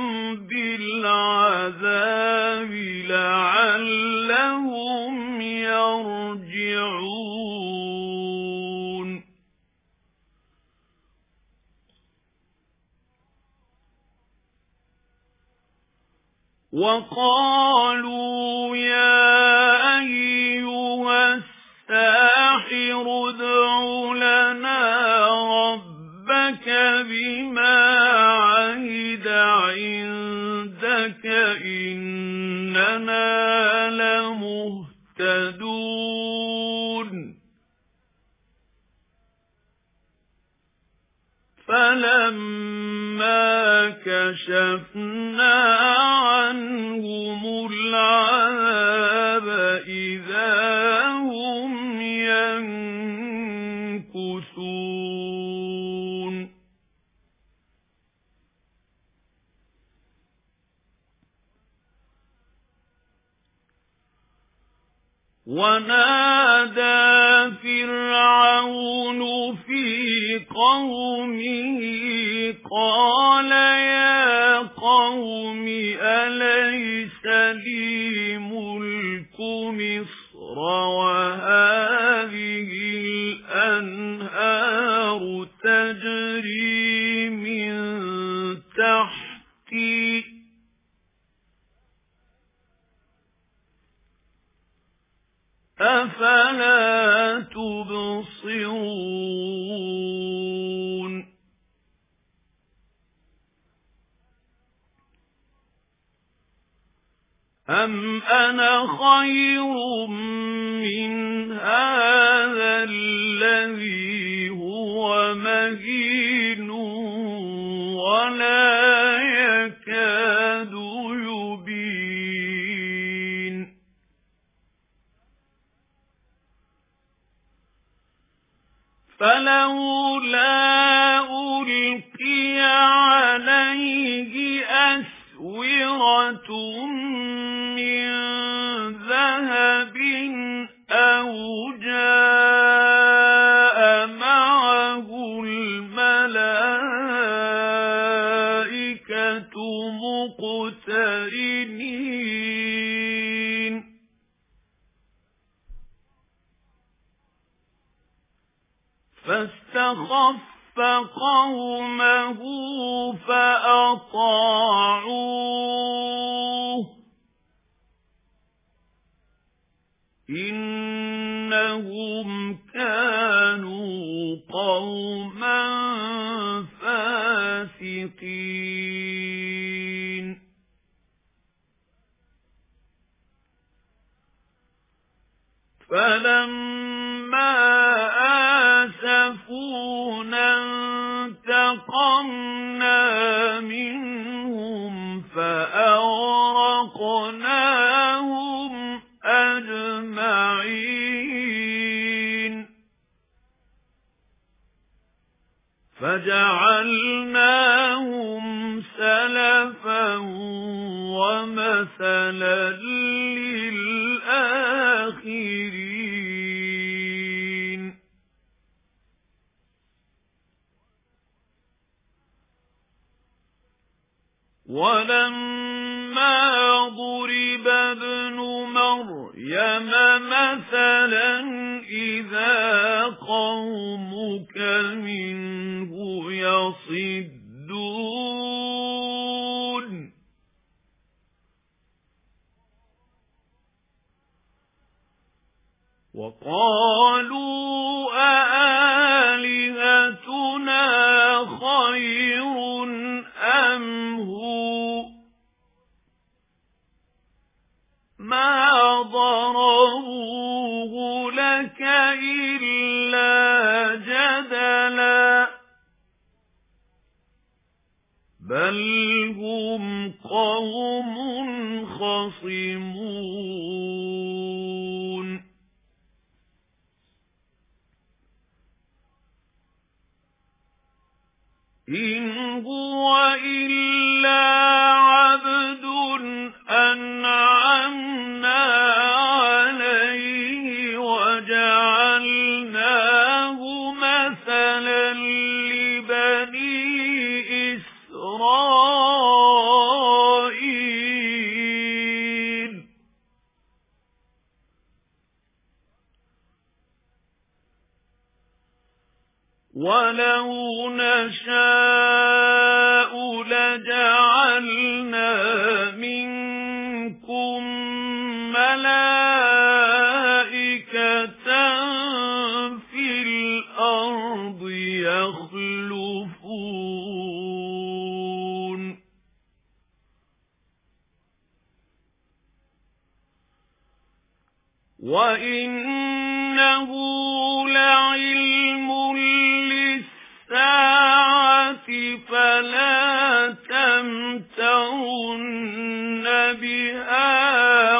بِالْعَذَابِ لَعَلَّهُمْ يَرْجِعُونَ وَقَالُوا يَا أَيُّهَا السَّاحِرُ ادْعُ لَنَا رَبَّكَ بِمَا عَهِدَ عِندَكَ إِنَّنَا لَمُهْتَدُونَ فَلَمَّا كَشَفْنَا عَنْهُمُ الْعَذَابَ إِذَا هُمْ يَنكُثُونَ وَنَادَى فِرْعَوْنُ فِي قَوْمِهِ قَالَ يَا قَوْمِ أَلَيْسَ لِي مُلْكُ مِصْرَ وَهَٰذِهِ الْأَنْهَارُ تَجْرِي مِن تَحْتِي أَفَلَا تُبْصِرُونَ أَمْ أَنَا خَيْرٌ مِّنْ هَٰذَا الَّذِي هُوَ مَهِينٌ وَلَا يَكَادُ يُبِينُ فَلَوْلَا أُلْقِيَ عَلَيْهِ أَسْوِرَةٌ مِّن ذَهَبٍ أَوْ جَاءَ مَعَهُ الْمَلَائِكَةُ مُقْتَرِنِينَ فَاسْتَخَفَّ قَوْمَهُ فَأَطَاعُوهُ إِنَّهُمْ كَانُوا قَوْمًا فَاسِقِينَ فَلَمَّا آسَفُونَا انتَقَمْنَا مِنْهُمْ فَأَغْرَقْنَاهُمْ أَجْمَعِينَ فَجَعَلْنَاهُمْ سَلَفًا وَمَثَلًا لِلْآخِرِينَ وَلَمَّا ضُرِبَ ابْنُ مَرْيَمَ مَثَلًا إِذَا قَوْمُكَ مِنْهُ يَصِدُّونَ وَقَالُوا أَآلِهَتُنَا خَيْرٌ أَمْ هُوَ مَا ضَرَبُوهُ لَكَ إِلَّا جَدَلًا بَلْ هُمْ قَوْمٌ خَصِمُونَ إِنْ هُوَ إِلَّا عَبْدٌ أَنْعَمْنَا عَلَيْهِ وَجَعَلْنَاهُ مَثَلًا لِبَنِي إِسْرَائِيلَ وَلَوْ نَشَاءُ لَجَعَلْنَا مِنكُم مَّلَائِكَةً فِي الْأَرْضِ يَخْلُفُونَ وَإِنَّهُ لَعِلْمٌ لِلسَّاعَةِ فَلَا تَمْتَرُنَّ بِهَا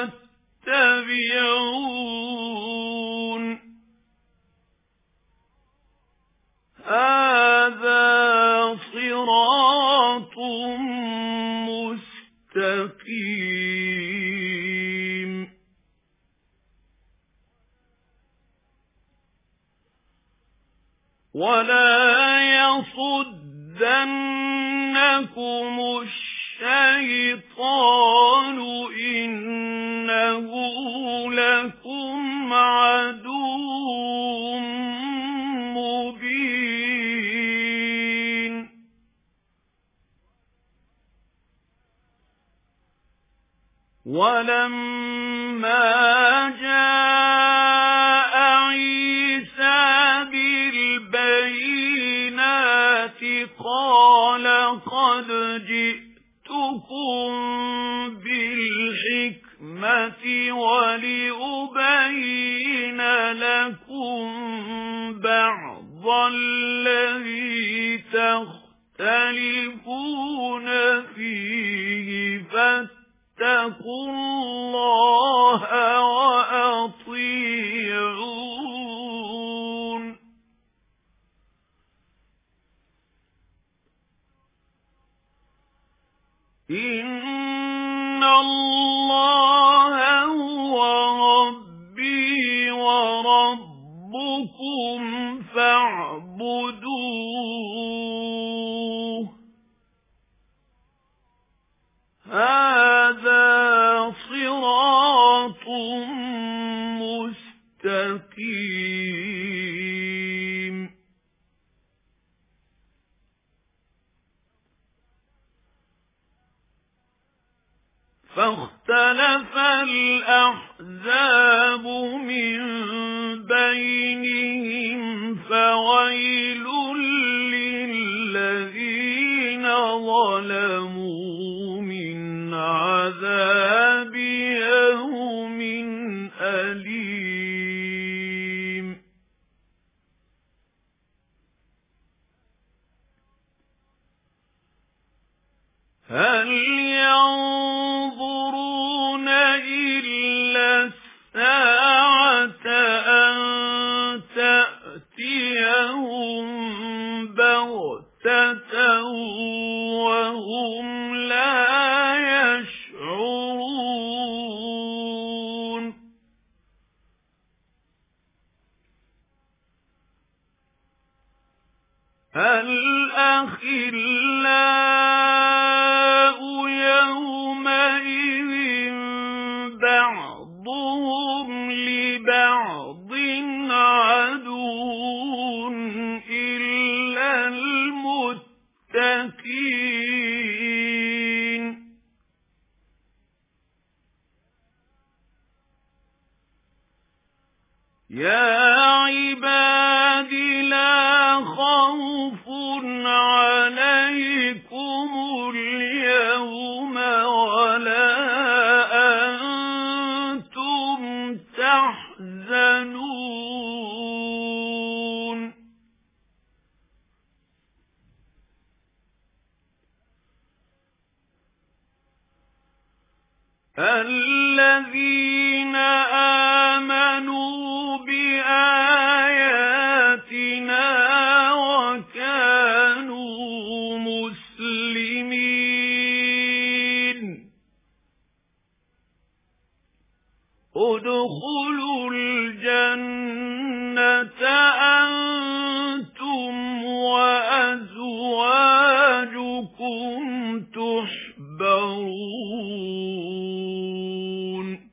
وَاتَّبِعُونِ هَذَا صِرَاطٌ مُسْتَقِيمٌ وَلَا يَصُدَّنَّكُمُ الشَّيْطَانُ إِنَّهُ لَكُمْ عَدُوٌّ مُبِينٌ وَلَمَّا جَاءَ عِيسَى بِالْبَيِّنَاتِ قَالَ قَدْ جِئْتُكُم بِالْحِكْمَةِ وَلِأُبَيِّنَ لَكُم بَعْضَ الَّذِي تَخْتَلِفُونَ فِيهِ فَاتَّقُوا اللَّهَ وَأَطِيعُونِ إِنَّ اللَّهَ هُوَ رَبِّي وَرَبُّكُمْ فَاعْبُدُوهُ هَذَا صِرَاطٌ مُسْتَقِيمٌ فاختلف الأحزاب من بينهم فويل للذين ظلموا من عذاب يوم أليم هل ينظرون إلا الساعة أن تأتيهم بغتة وهم لا يشعرون الأخلاء يا عباد لا خوف عليكم اليوم ولا أنتم تحزنون الذين آمنوا بآياتنا وكانوا مسلمين ادخلوا الجنة أنتم وأزواجكم تحبرون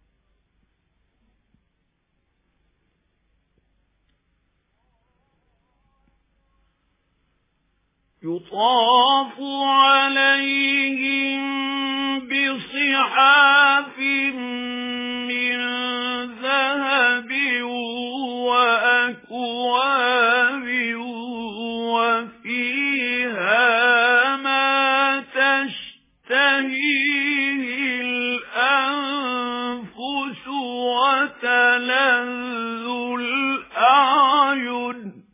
يطاف عليهم بصحاف من ذهب وأكواب وفيها ما تشتهيه الأنفس وتلذ الأعين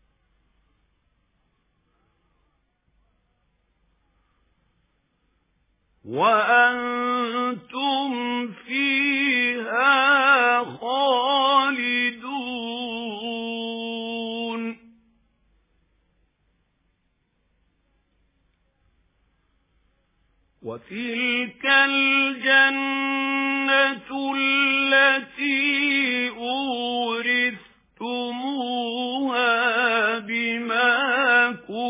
وأنتم فيها خالدون وتلك الجنة التي أورثتموها بما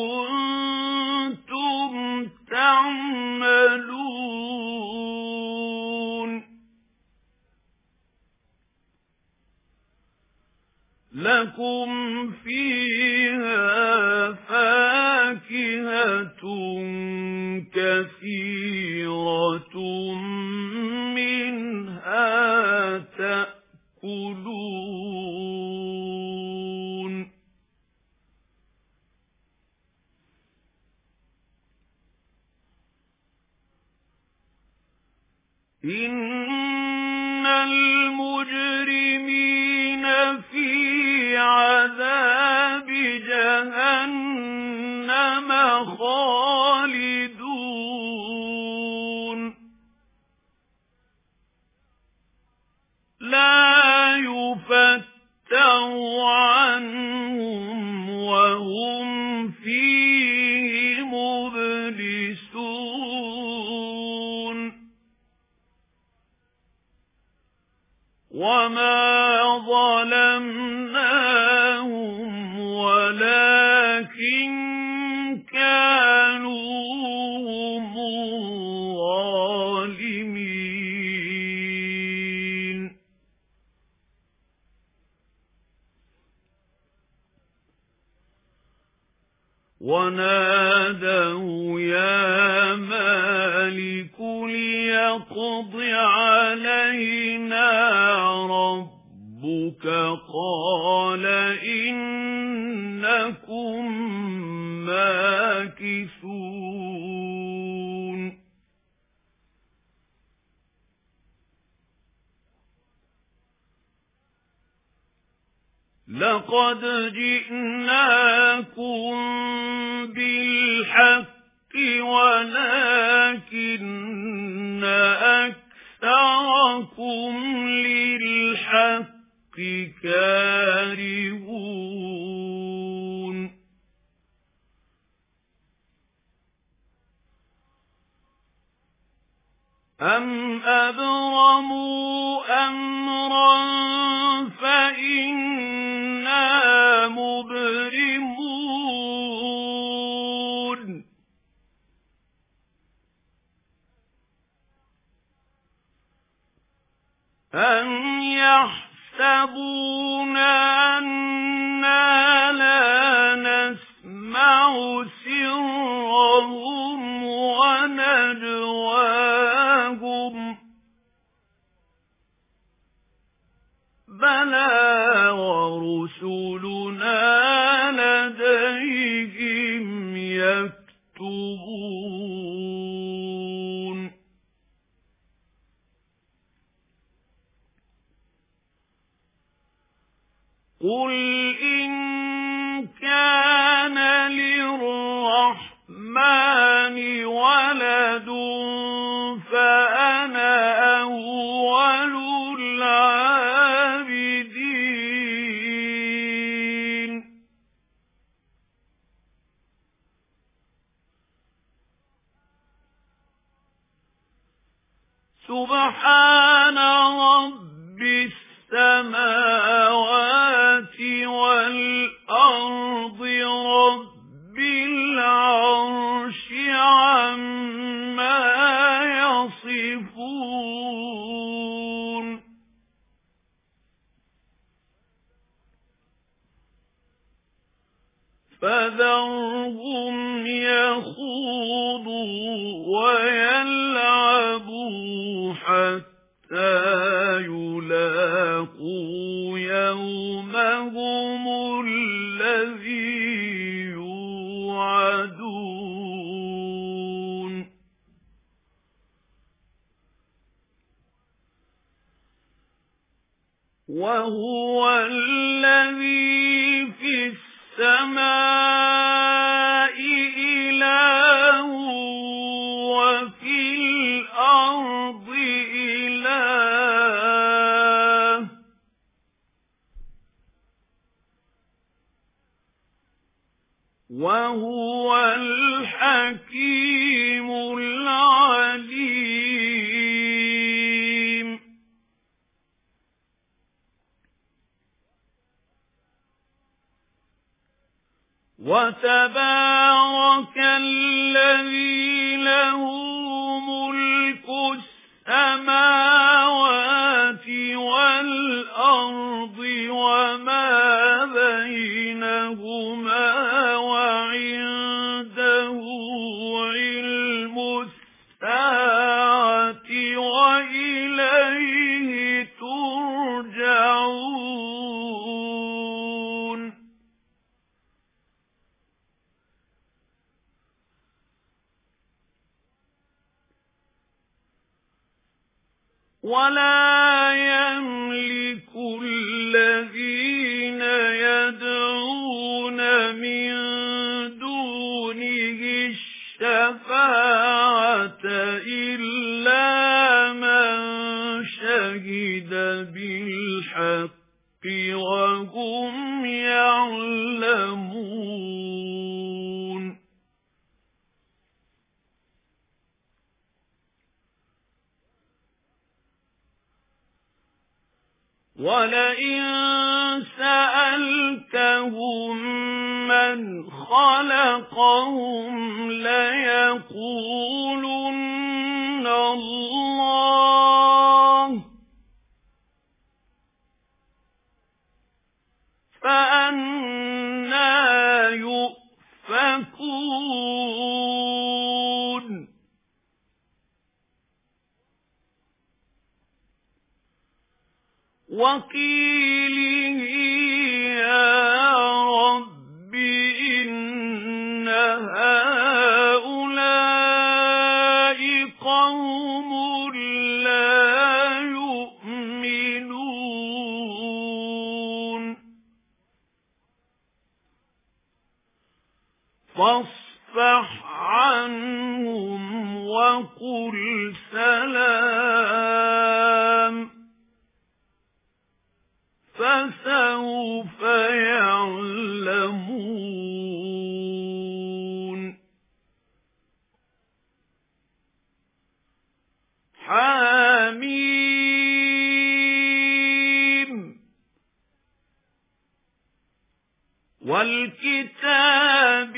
كنتم تعملون لكم فيها فاكهة كثيرة منها تأكلون إن المجرمين في عذاب جهنم خالدون لا يفتر عنهم وهم فيه مبلسون وما ظلمناهم ولكن كانوا هم الظالمين ونادوا يا مالك ليقض علينا ربك قال إنكم ماكثون لقد جئناكم بالحق ولكن أكثركم للحق كارهون أم أبرموا أمرا فإنا مبرمون أم يحسبون أنا لا نسمع سرهم ونجواهم بلى قُلْ إِن كَانَ لِلرَّحْمَنِ وَلَدٌ فَأَنَا أَوَّلُ الْعَابِدِينَ سُبْحَانَ رَبِّ السَّمَاوَاتِ وَالْأَرْضِ رَبِّ الْعَرْشِ عَمَّا يَصِفُونَ فَذَرْهُمْ يَخُوضُوا وَيَلْعَبُوا حَتَّى يُلَاقُوا يَوْمَهُمُ الَّذِي يُوعَدُونَ وَهُوَ الَّذِي فِي السَّمَاءِ إِلَٰهٌ وَفِي الْأَرْضِ إِلَٰهٌ وَهُوَ الْحَكِيمُ الْعَلِيمُ وَتَبَارَكَ الَّذِي لَهُ مُلْكُ السَّمَاوَاتِ وَالْأَرْضِ وَمَا بَيْنَهُمَا وَعِندَهُ عِلْمُ السَّاعَةِ وَإِلَيْهِ تُرْجَعُونَ وَلَا يَمْلِكُ الَّذِينَ يَدْعُونَ مِن دُونِهِ الشَّفَاعَةَ إِلَّا مَن شَهِدَ بِالْحَقِّ وَهُمْ يَعْلَمُونَ وَلَئِن سَأَلْتَهُم مَّنْ خَلَقَهُمْ لَيَقُولُنَّ اللَّهُ فَأَنَّى يُؤْفَكُونَ وَقِيلِهِ يَا رَبِّ إِنَّ هَؤُلَاءِ قَوْمٌ لَّا يُؤْمِنُونَ فَاصْفَحْ عَنْهُمْ وَقُلْ سَلَامٌ فَسَوْفَ يَعْلَمُونَ حَمِيمٌ وَالْكِتَابِ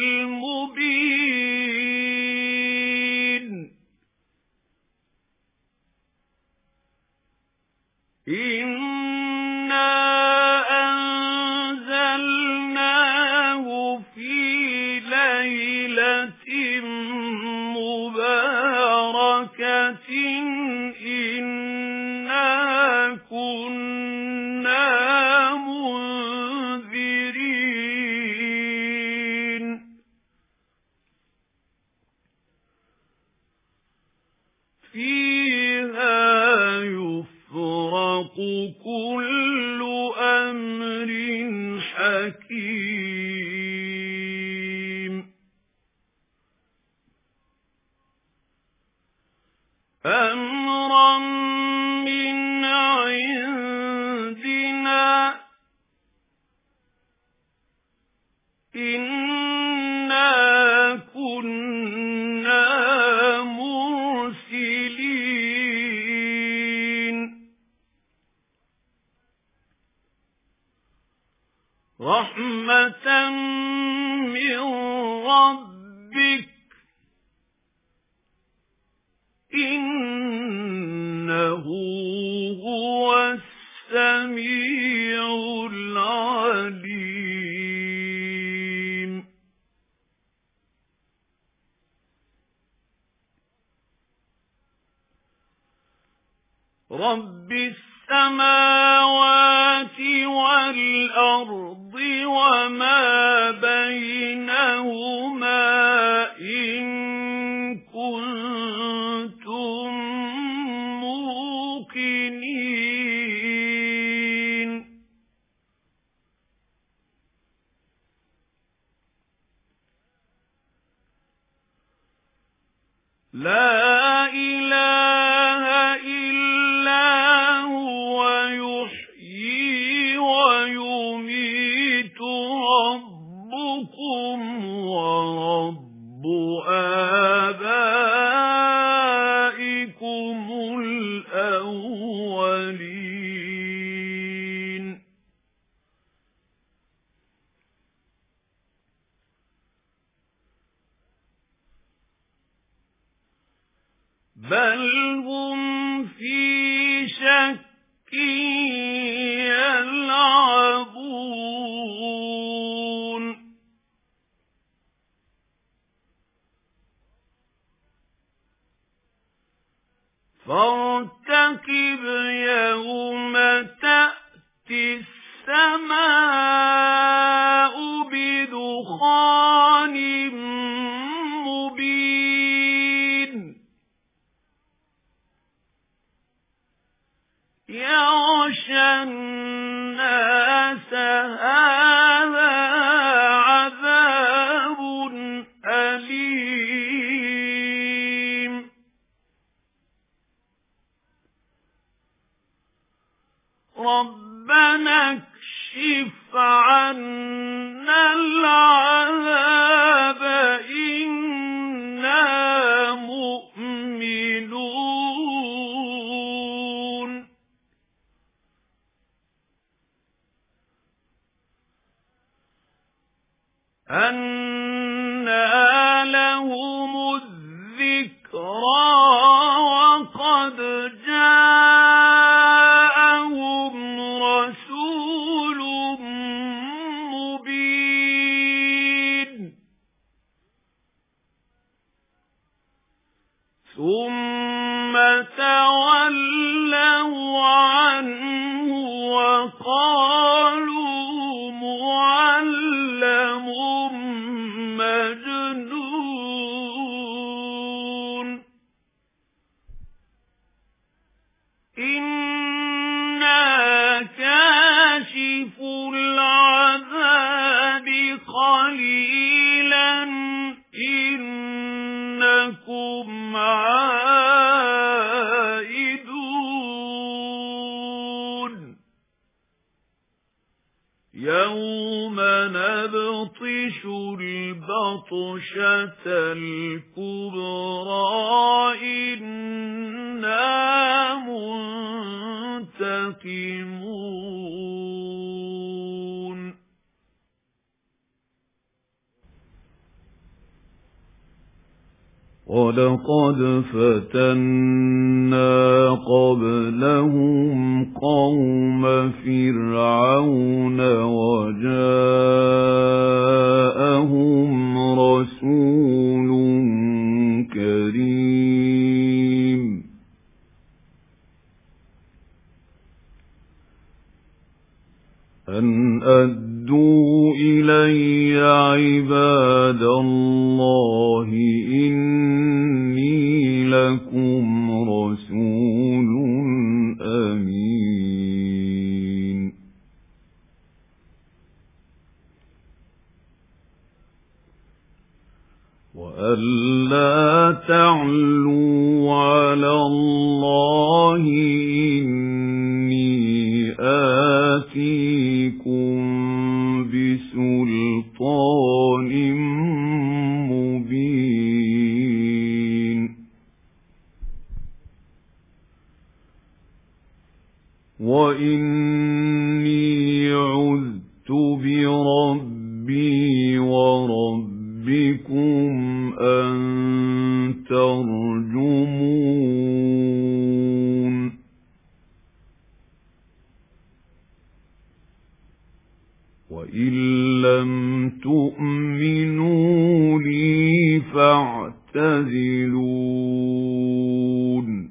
الْمُبِينِ إِنَّا أَنزَلْنَاهُ فِي لَيْلَةٍ مُبَارَكَةٍ إِنَّا كُنَّا مُنذِرِينَ فِيهَا يُفْرَقُ كُلُّ أَمْرٍ أمرا من عندنا إنا كنا مرسلين رحمة من ربك إنه هو السميع العليم رب السماوات والأرض وما بينهما إن كنتم موقنين لا إله إلا هو يحيي ويميت ربكم ورب آبائكم الأولين بل هم في شك يلعبون فارتقب يوم تأتي السماء بدخان مبين يغشى الناس هذا عذاب أليم ربنا اكشف عنا العذاب إنا مؤمنون أنى لهم الذكرى وقد جاءهم رسول مبين ثم تولوا عنه وقالوا معلم مجنون إنا كاشف العذاب قليلا إنكم عائدون يوم نبطش البطشة الكبرى إنا منتقمون ولقد فتنا قبلهم قوم فرعون وجاءهم رسول كريم أن أدوا إلي عباد الله إني لكم رسول أمين وألا تعلوا على الله اللَّهِ إِنِّي آتِيكُم بِسُلْطَانٍ مُّبِينٍ وَإِنِّي عُذْتُ بِرَبِّي وَرَبِّكُمْ أَن تَرْجُمُونِ وَإِن لَّمْ تُؤْمِنُوا لِي فَاعْتَزِلُونِ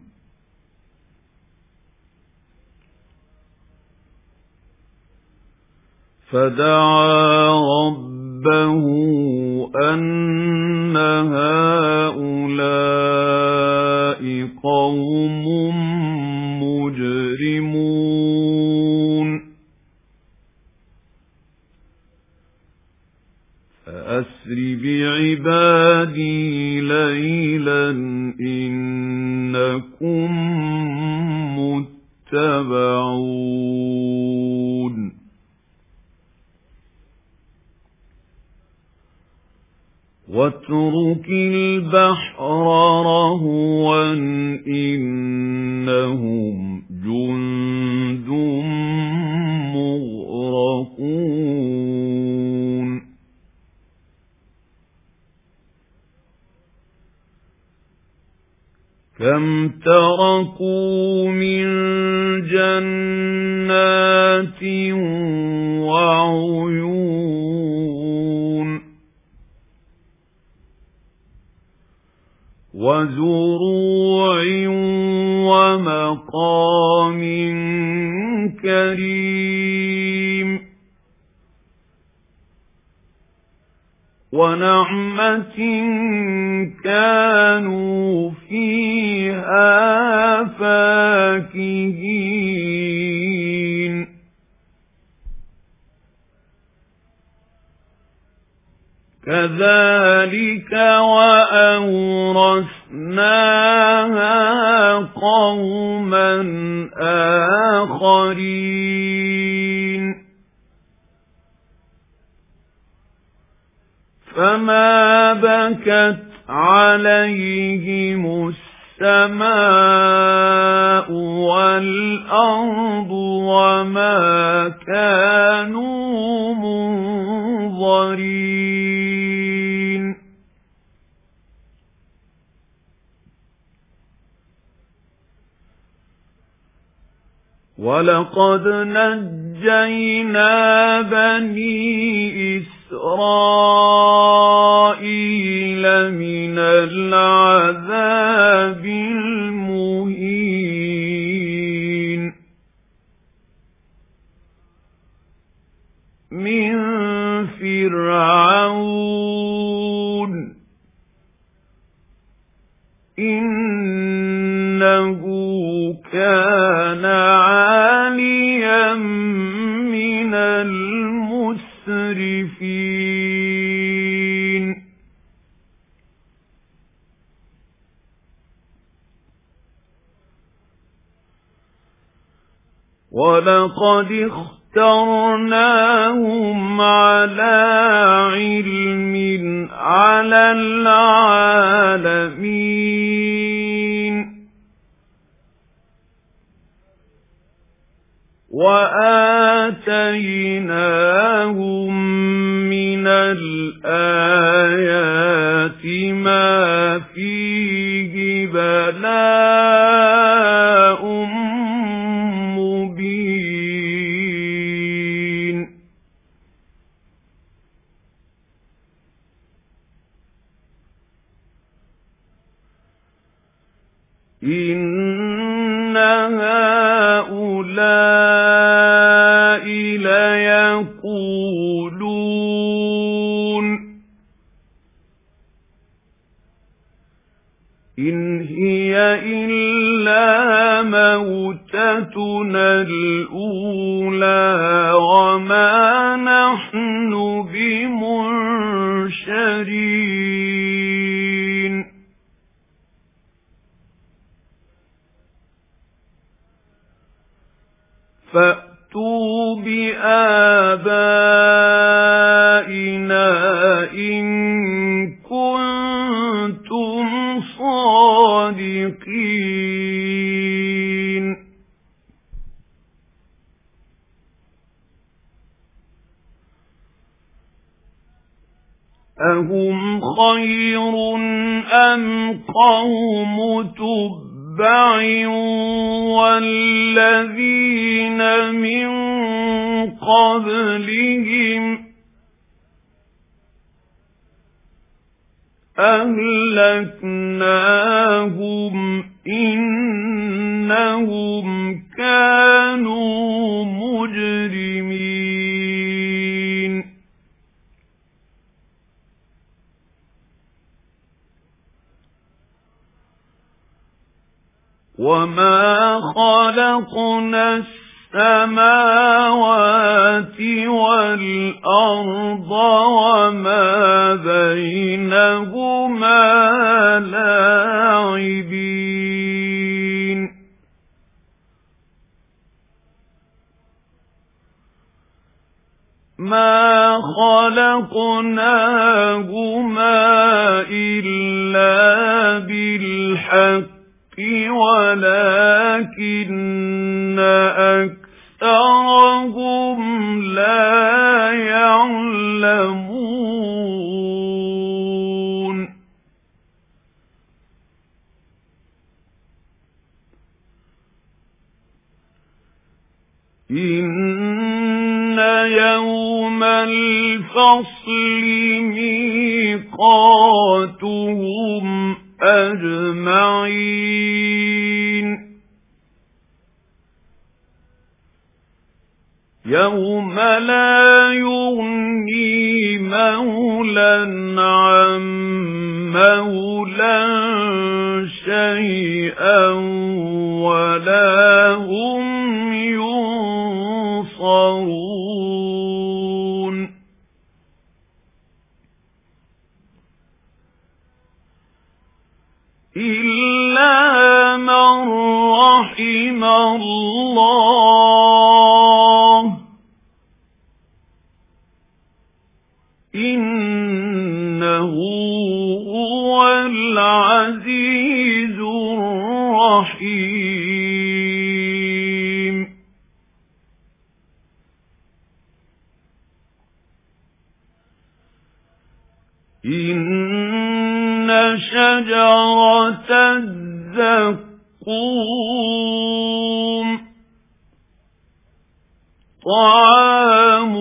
فَدَعَا رَبَّهُ أَنَّ هَٰؤُلَاءِ قَوْمٌ مُّجْرِمُونَ فَأَسْرِ بِعِبَادِي لَيْلًا إِنَّكُم مُّتَّبَعُونَ وَاتْرُكِ الْبَحْرَ رَهْوًا إِنَّهُمْ جُندٌ مُّغْرَقُونَ كَمْ تَرَكُوا مِن جَنَّاتٍ وَعُيُونٍ وَزُرُوعٍ وَمَقَامٍ كَرِيمٍ وَنَعْمَةٍ كَانُوا فِيهَا فَاكِهِينَ كَذَلِكَ وَأَوْرَثْنَاهَا قَوْمًا آخَرِينَ فَمَا بَكَتْ عَلَيْهِمُ السَّمَاءُ وَالْأَرْضُ وَمَا كَانُوا مُنظَرِينَ وَلَقَدْ نَجَّيْنَا بَنِي إِسْرَائِيلَ مِنَ الْعَذَابِ الْمُهِينِ مِنْ فِرْعَوْنَ إِنَّهُ كَانَ عَالِيًا مِنَ الْمُسْرِفِينَ وَلَقَدِ اخْتَرْنَاهُمْ عَلَى عِلْمٍ عَلَى الْعَالَمِينَ وَآتَيْنَاهُمْ مِنَ الْآيَاتِ مَا فِيهِ بَلَاءٌ مُبِينٌ إِنَّ هَؤُلَاءِ لَيَقُولُونَ إِنْ هِيَ إِلَّا مَوْتَتُنَا الْأُولَى وَمَا نَحْنُ بِمُنشَرِينَ. فَأْتُوا بِآبَائِنَا إِن كُنتُمْ صَادِقِينَ أَهُمْ خَيْرٌ أَمْ قَوْمُ تُبَّعٍ وَالَّذِينَ مِن قَبْلِهِمْ أَهْلَكْنَاهُمْ إِنَّهُمْ كَانُوا مُجْرِمِينَ وَمَا خَلَقْنَا السَّمَاوَاتِ وَالْأَرْضَ وَمَا بَيْنَهُمَا لَاعِبِينَ مَا خَلَقْنَاهُمَا إِلَّا بِالْحَقِّ وَلَكِنَّ أَكْثَرَهُمْ لَا يَعْلَمُونَ إِنَّ يَوْمَ الْفَصْلِ مِيقَاتُهُمْ أجمعين يوم لا يغني مولى عن مولى شيئا ولا هم ينصرون إِلَّا مَن رَّحِمَ اللَّهُ إِنَّهُ هُوَ الْعَزِيزُ الرَّحِيمُ إِنَّ شَجَرَةَ الزَّقُّومِ طَعَامُ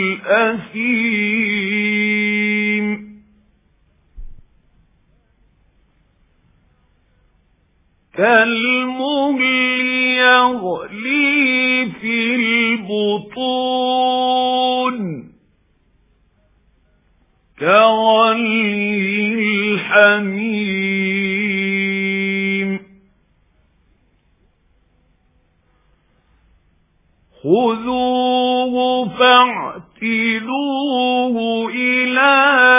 الْأَثِيمِ كَالْمُهْلِ يَغْلِي فِي الْبُطُونِ كَغَلْيِ الْحَمِيمِ خُذُوهُ فَاعْتِلُوهُ إِلَى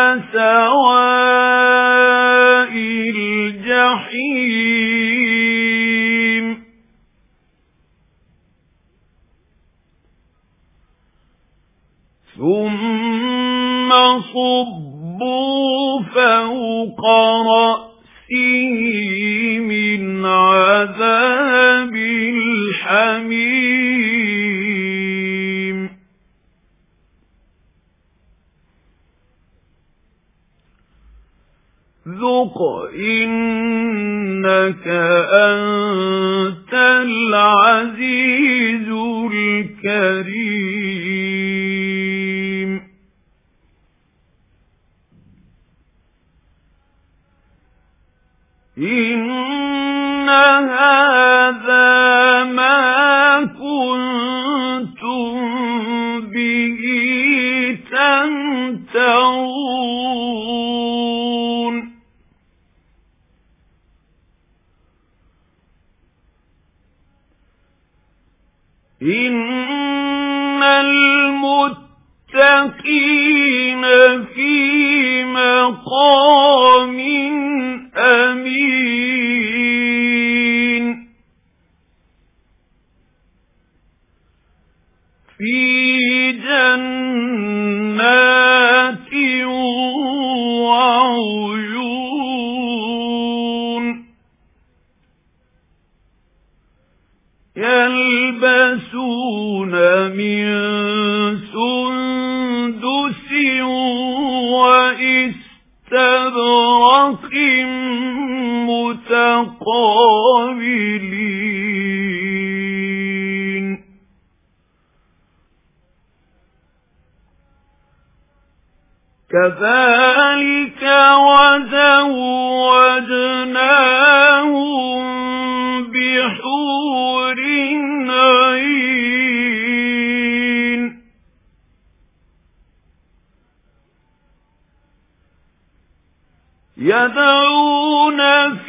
سَوَاءِ الْجَحِيمِ ثُمَّ صُبُّوا فَوْقَ رَأْسِهِ مِنْ عَذَابِ الْحَمِيمِ ذُقْ إِنَّكَ أَنْتَ الْعَزِيزُ الْكَرِيمُ إِنَّ هَذَا مَا كُنتُم بِهِ تَمْتَرُونَ إِنَّ الْمُتَّقِينَ فِي مَقَامٍ أَمِينٍ في جنات وعيون يلبسون من سندس وإستبرق متقابلين كذلك وزوجناهم بحور عين يدعون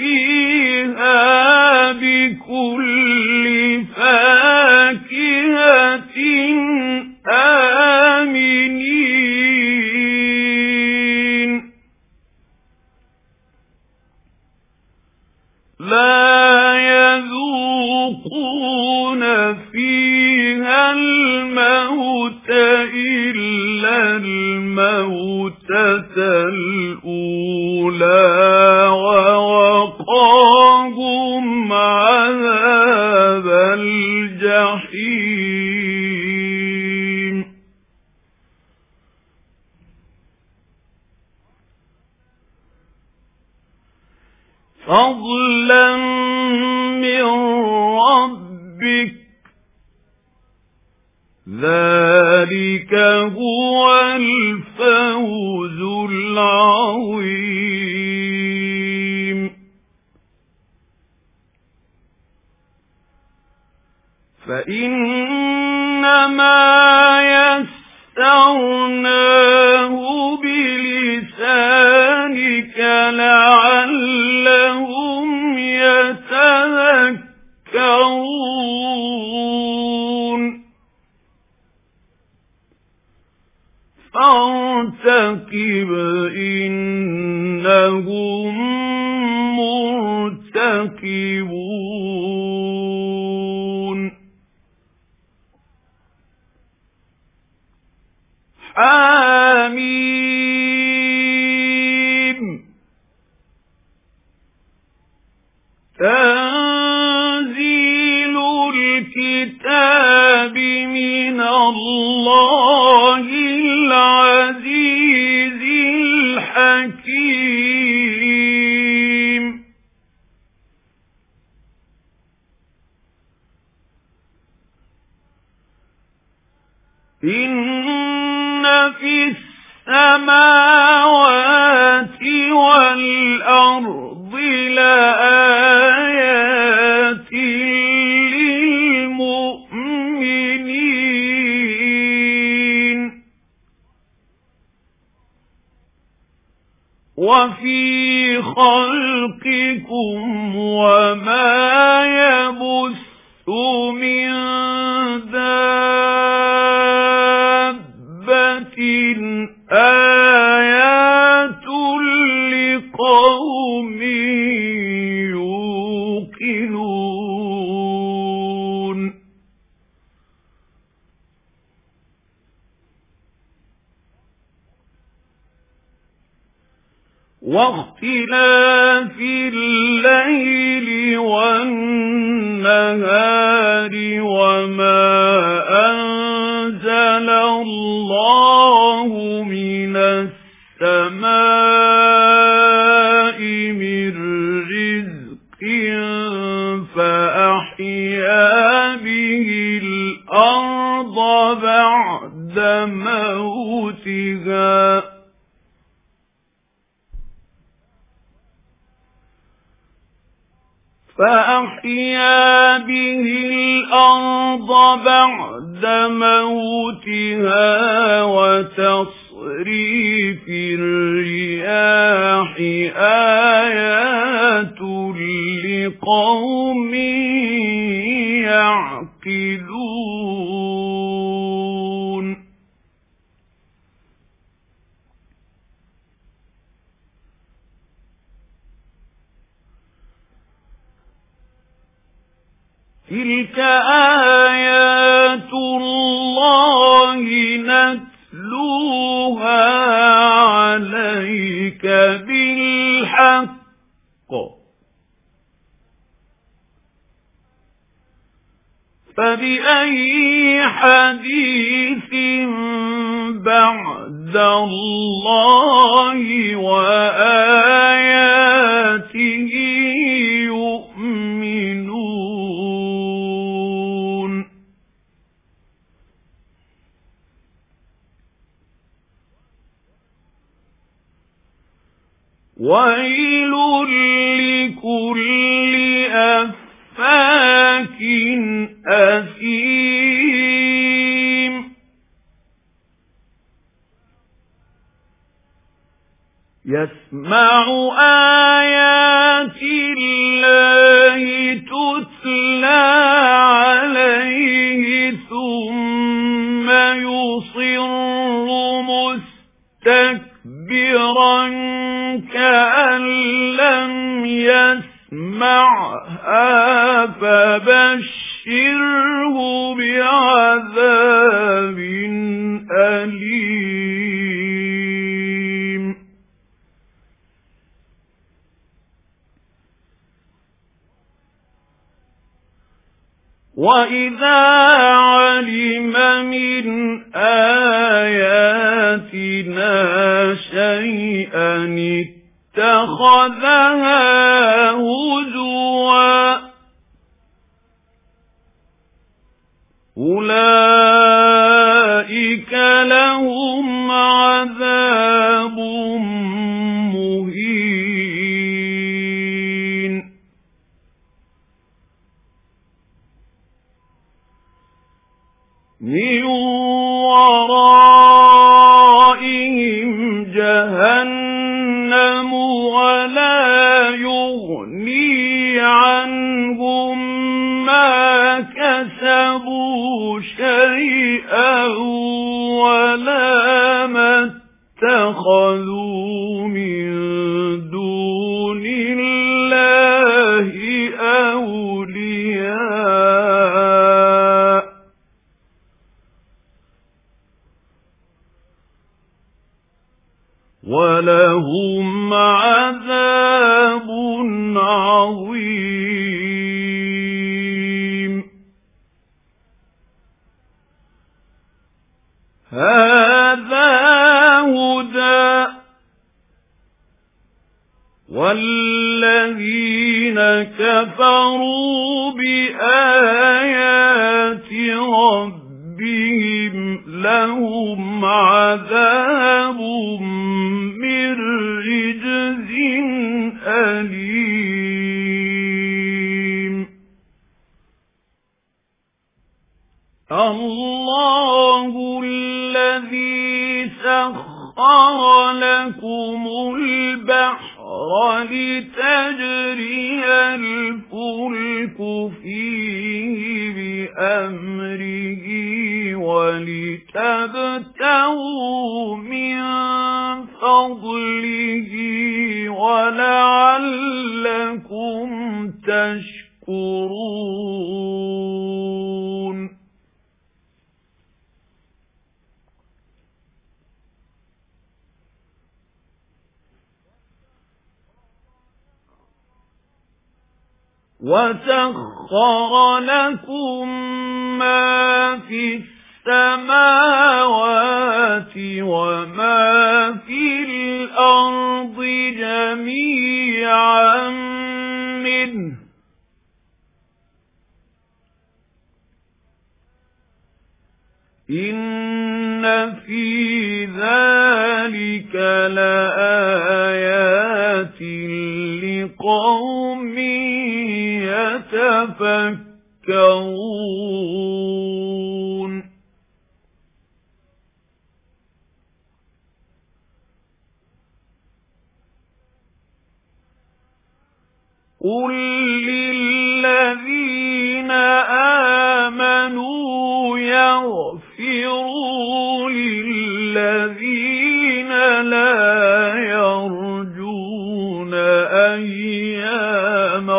فيها بكل فاكهة آمنين لا يذوقون فيها الموت إلا الموتة الأولى ووقاهم عذاب الجحيم فضلا من ربك ذلك هو الفوز العظيم فإنما يسرناه بلسانك لعلهم يتذكرون فارتقب إنهم مرتقبون حميم تنزيل الكتاب من الله العزيز الحكيم إن في السماوات والأرض لآيات للمؤمنين وفي خلقكم وما يبث من دابة آيات لقوم يوقنون واختلاف الليل والنهار وما أنزل الله من السماء من رزق فأحيا به الأرض بعد موتها فأحيا به الأرض بعد موتها وتصريف الرياح آيات لقوم يعقلون تلك آيات الله نتلوها عليك بالحق فبأي حديث بعد الله وآياته يؤمنون ويل لكل أفاك أثيم يسمع آيات الله تتلى عليه ثم يصر مستكبرا كأن لم يسمعها فبشره بعذاب أليم وإذا علم من آياتنا شيئا اتخذها هزوا أولئك لهم عذاب مهين من ورائهم جهنم ولا يغني عنهم ما كسبوا شيئا ولا ما اتخذوا من دون الله أولياء ولهم عذاب عظيم هذا هدى والذين كفروا بآيات ربهم لهم عذاب من رجز أليم الله الذي سخر لكم البحر لتجري الفلك فيه بأمره ولتبتغوا من فضله ولعلكم تشكرون وسخر لكم ما في السماوات وما في الأرض جميعا منه إن في ذلك لآيات لقوم يتفكرون قل للذين آمنوا يغفروا للذين لا يرجون أيام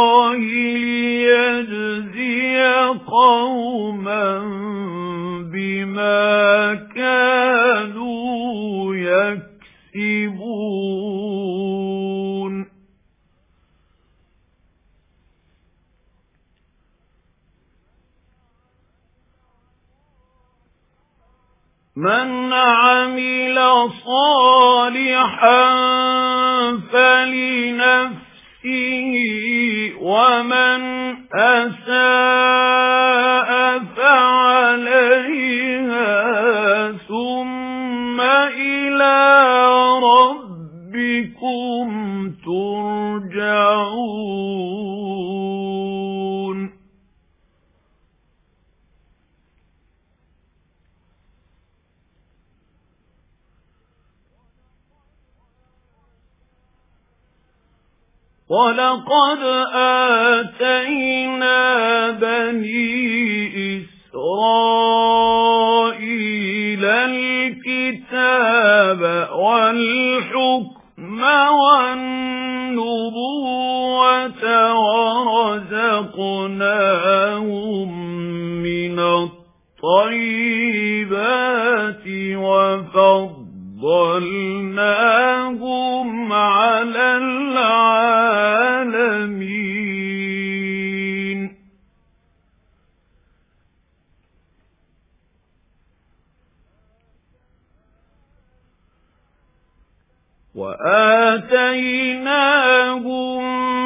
الله ليجزي قوما مَنْ عَمِلَ صَالِحًا فَلِنَفْسِهِ وَمَنْ أَسَاءَ فَعَلَيْهَا ثُمَّ إِلَى رَبِّكُمْ تُرْجَعُونَ وَلَقَدْ آتَيْنَا بَنِي إِسْرَائِيلَ الْكِتَابَ وَالْحُكْمَ وَالنُّبُوَّةَ وَرَزَقْنَاهُم مِّنَ الطَّيِّبَاتِ وَفَضَّلْنَاهُمْ عَلَى الْعَالَمِينَ وَآتَيْنَاهُمْ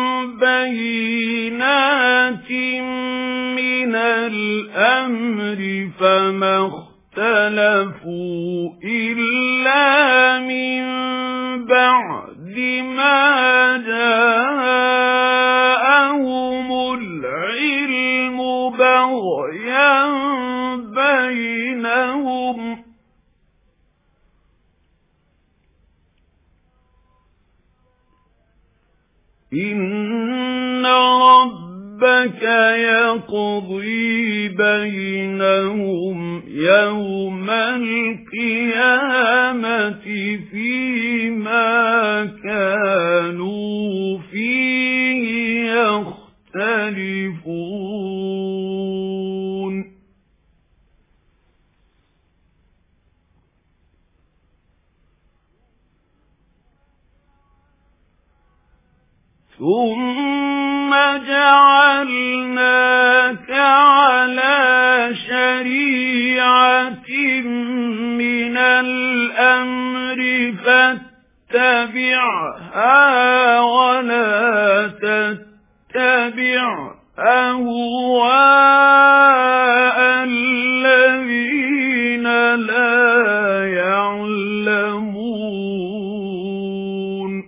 بَيِّنَاتٍ مِنَ الْأَمْرِ فَمَا اخْتَلَفُوا إِلَّا مِنْ بَعْدِ مَا جَاءَهُمُ الْعِلْمُ بَغْيًا بَيْنَهُمْ إِنَّ رَبَّكَ يَقْضِي بَيْنَهُمْ يَوْمَ الْقِيَامَةِ فِيمَا كَانُوا فِيهِ يَخْتَلِفُونَ ثُمَّ جَعَلْنَاكَ عَلَى شَرِيعَةٍ مِنَ الْأَمْرِ فَاتَّبِعْهَا وَلَا تَتَّبِعْ أَهْوَاءَ الَّذِينَ لَا يَعْلَمُونَ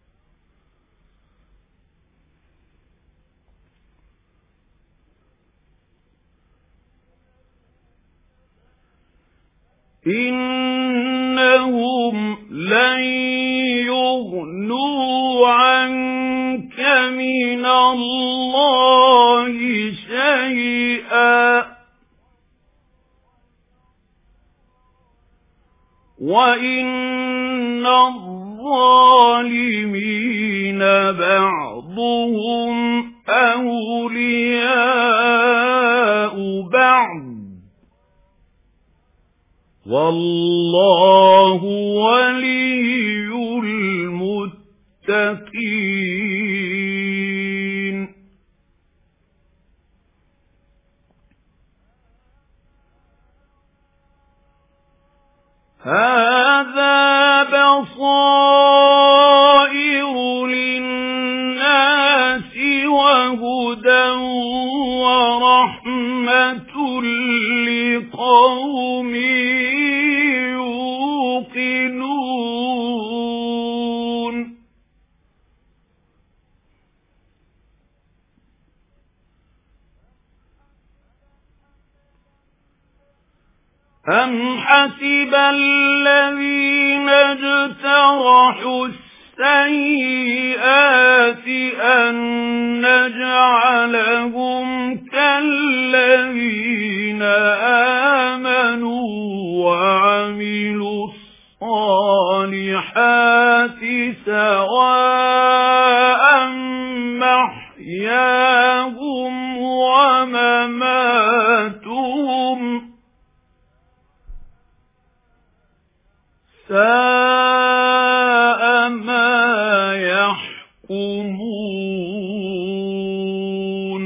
إِنَّهُمْ لَن يُغْنُوا عَنكَ مِنَ اللَّهِ شَيْئًا وَإِنَّ الظَّالِمِينَ بَعْضُهُمْ أَوْلِيَاءُ بَعْضٍ وَاللَّهُ وَلِيُّ الْمُتَّقِينَ هَذَا بَصَائِرُ لِلنَّاسِ وَهُدًى وَرَحْمَةٌ لِقَوْمٍ يُوقِنُونَ أَمْ حَسِبَ الَّذِينَ اجْتَرَحُوا السَّيِّئَاتِ أَن نَّجْعَلَهُمْ كَالَّذِينَ آمَنُوا وَعَمِلُوا الصَّالِحَاتِ سَوَاءً مَحْيَاهُمْ وَمَمَاتُهُمْ سَاءَ مَا يَحْكُمُونَ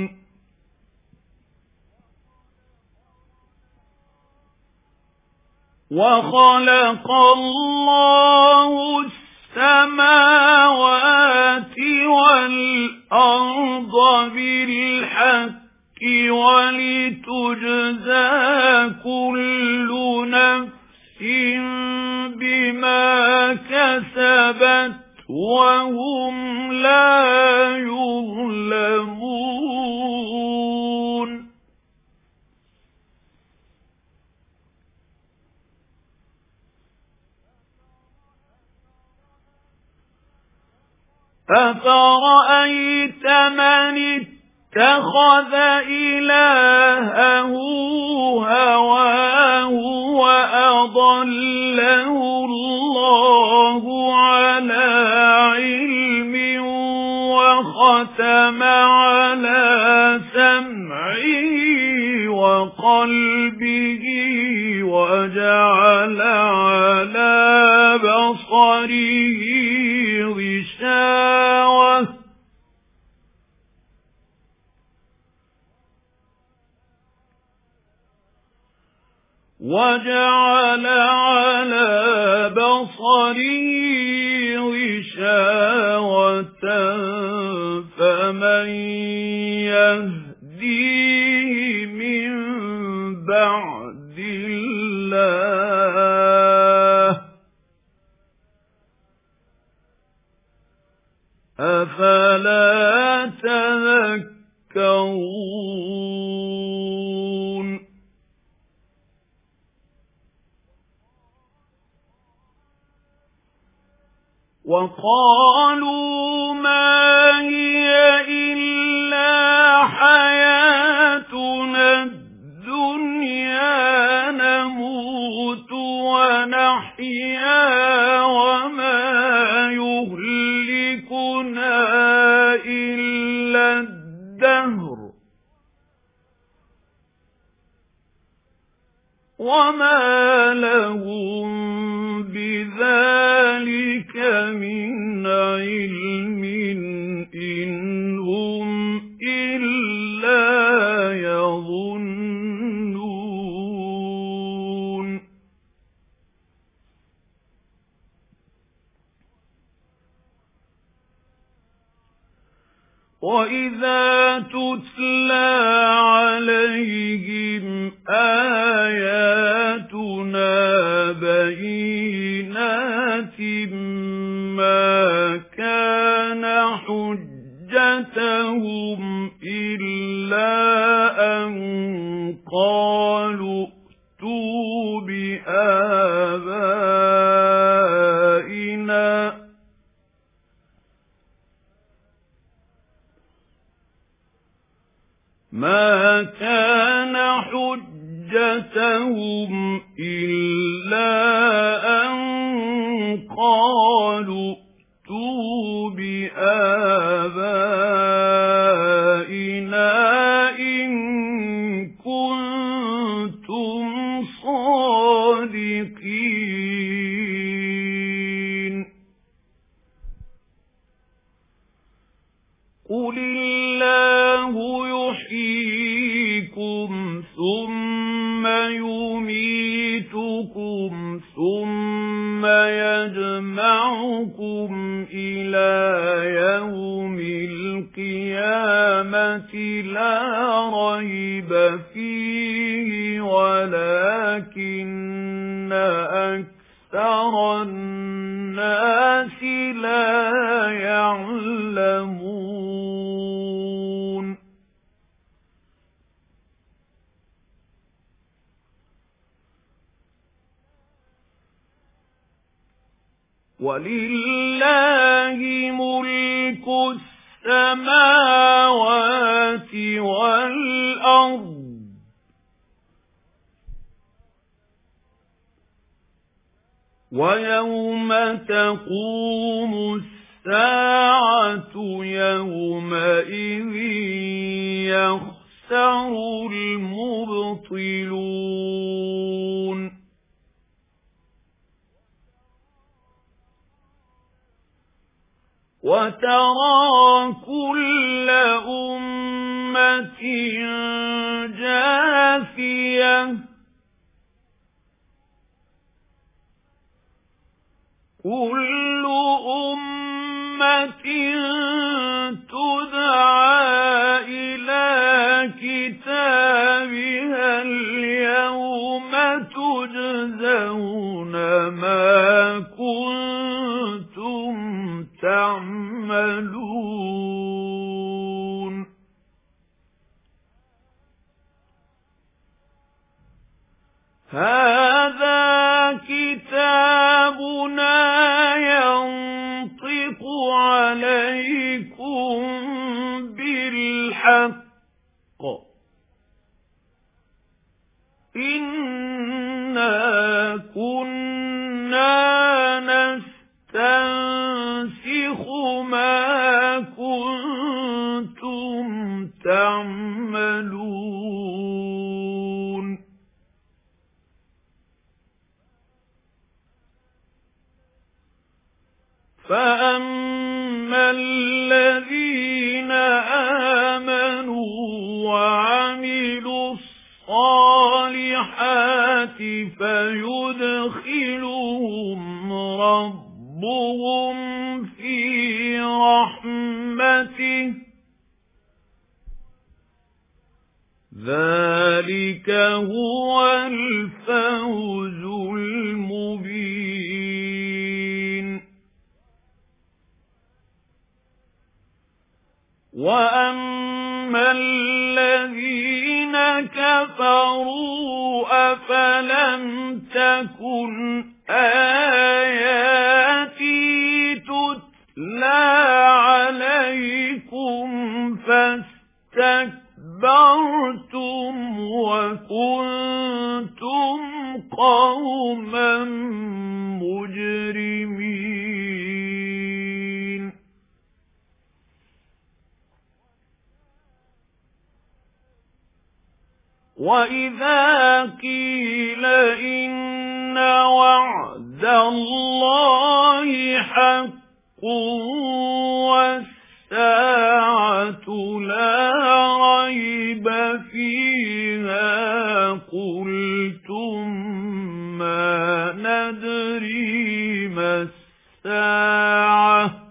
وَخَلَقَ اللَّهُ السَّمَاوَاتِ وَالْأَرْضَ بِالْحَقِّ وَلِتُجْزَى كُلُّ نَفْسٍ بِمَا كَسَبَتْ وَهُمْ لَا يُظْلَمُونَ أَفَرَأَيْتَ مَنِ اتَّخَذَ إِلَٰهَهُ هَوَاهُ وَأَضَلَّهُ اللَّهُ عَلَى عِلْمٍ وَخَتَمَ عَلَى سَمْعِهِ وَقَلْبِهِ وَجَعَلَ عَلَى بَصَرِهِ غِشَاوَةً وَجَعَلَ عَلَى بَصَرِهِ غِشَاوَةً فَمَن يَهْدِيهِ مِن بَعْدِ اللَّهِ أَفَلَا تَذَكَّرُونَ وَقَالُوا مَا هِيَ إِلَّا حَيَاتُنَا الدُّنْيَا نَمُوتُ وَنَحْيَا وَمَا يُهْلِكُنَا إِلَّا الدَّهْرُ وَمَا لَهُم بِذَلِكَ مِنْ عِلْمٍ إِنْ هُمْ إِلَّا يَظُنُّونَ وَإِذَا تُتْلَى عَلَيْهِمْ آيَاتُنَا بَيِّنَاتٍ مَا كَانَ حُجَّتَهُمْ إِلَّا أَن قَالُوا ائْتُوا بِآبَائِنَا مَا كَانَ حُجَّتَهُمْ إِلَّا أَن قَالُوا ائْتُوا بِآبَائِنَا إِن كُنتُمْ صَادِقِينَ قُلِ اللَّهُ يُحْيِيكُمْ ثُمَّ يُمِيتُكُمْ ثُمَّ يَجْمَعُكُمْ إِلَى يَوْمِ الْقِيَامَةِ لَا رَيْبَ فِيهِ وَلَكِنَّ أَكْثَرَ النَّاسِ لَا يَعْلَمُونَ وَلِلَّهِ مُلْكُ السَّمَاوَاتِ وَالْأَرْضِ وَيَوْمَ تَقُومُ السَّاعَةُ يَوْمَئِذٍ يَخْسَرُ الْمُبْطِلُونَ وَتَرَى كُلَّ أُمَّةٍ جَاثِيَةً كل أمة تدعى إلى كتابها اليوم تجزون ما كنتم تعملون هذا كتابنا ينطق عليكم بالحق إنا كنا نستنسخ ما كنتم تعملون فأما الذين آمنوا وعملوا الصالحات فيدخلهم ربهم في رحمته ذلك هو الفوز المبين وَأَمَّا الَّذِينَ كَفَرُوا أَفَلَمْ تَكُنْ آيَاتِي تُتْلَى عَلَيْكُمْ فَاسْتَكْبَرْتُمْ وَكُنْتُمْ قَوْمًا مُجْرِمِينَ وَإِذَا قِيلَ إِنَّ وَعْدَ اللَّهِ حَقٌّ وَالسَّاعَةُ لَا رَيْبَ فِيهَا قُلْتُم مَّا نَدْرِي مَا السَّاعَةُ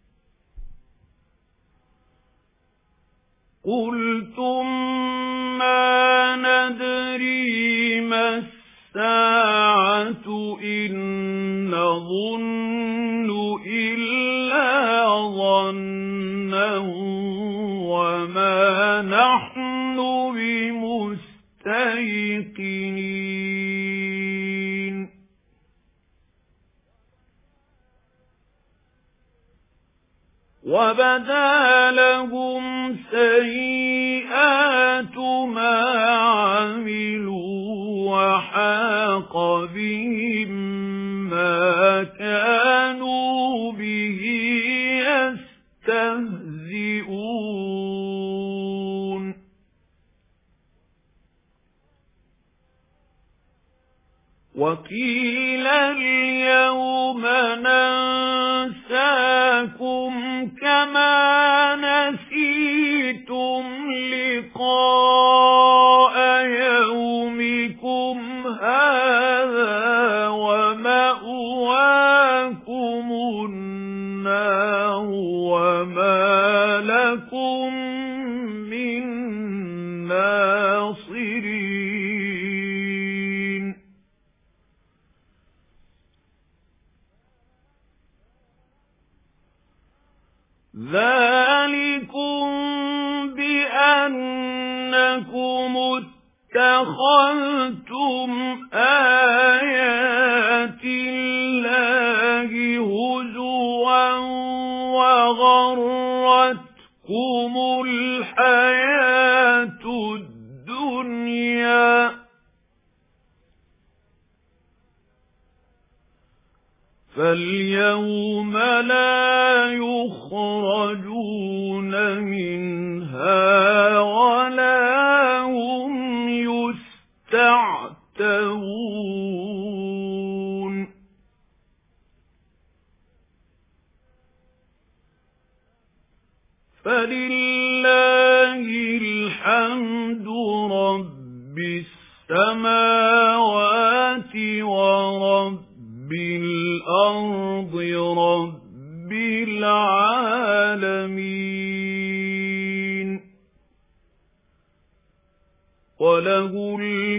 قُلْتُم مَّا نَدْرِي مَا السَّاعَةُ إِن نَّظُنُّ إِلَّا ظَنًّا وَمَا نَحْنُ بِمُسْتَيْقِنِينَ وَبَدَا لَهُمْ سَيِّئَاتُ مَا عَمِلُوا وَحَاقَ بِهِم مَّا كَانُوا بِهِ يَسْتَهْزِئُونَ وَقِيلَ الْيَوْمَ نَنسَاكُمْ كَمَا نَسِيتُمْ لِقَاءَ يَوْمِكُمْ هَذَا وَمَأْوَاكُمُ النَّارُ وَمَا لَكُمْ مِنْ نَاصِرِينَ ذَلِكُمْ بِأَنَّكُمُ اتَّخَذْتُمْ آيَاتِ اللَّهِ هُزُوًا وَغَرَّتْكُمُ الْحَيَاةُ الدُّنْيَا فَالْيَوْمَ لَا يُخْرَجُونَ مِنْهَا وَلَا هُمْ يُسْتَعْتَبُونَ فَلِلَّهِ الْحَمْدُ رَبِّ السَّمَاوَاتِ وَرَبِّ الْأَرْضِ وَلَهُ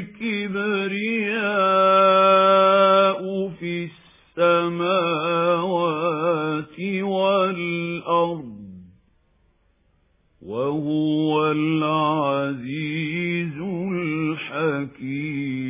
الْكِبْرِيَاءُ فِي السَّمَاوَاتِ وَالْأَرْضِ وَهُوَ الْعَزِيزُ الْحَكِيمُ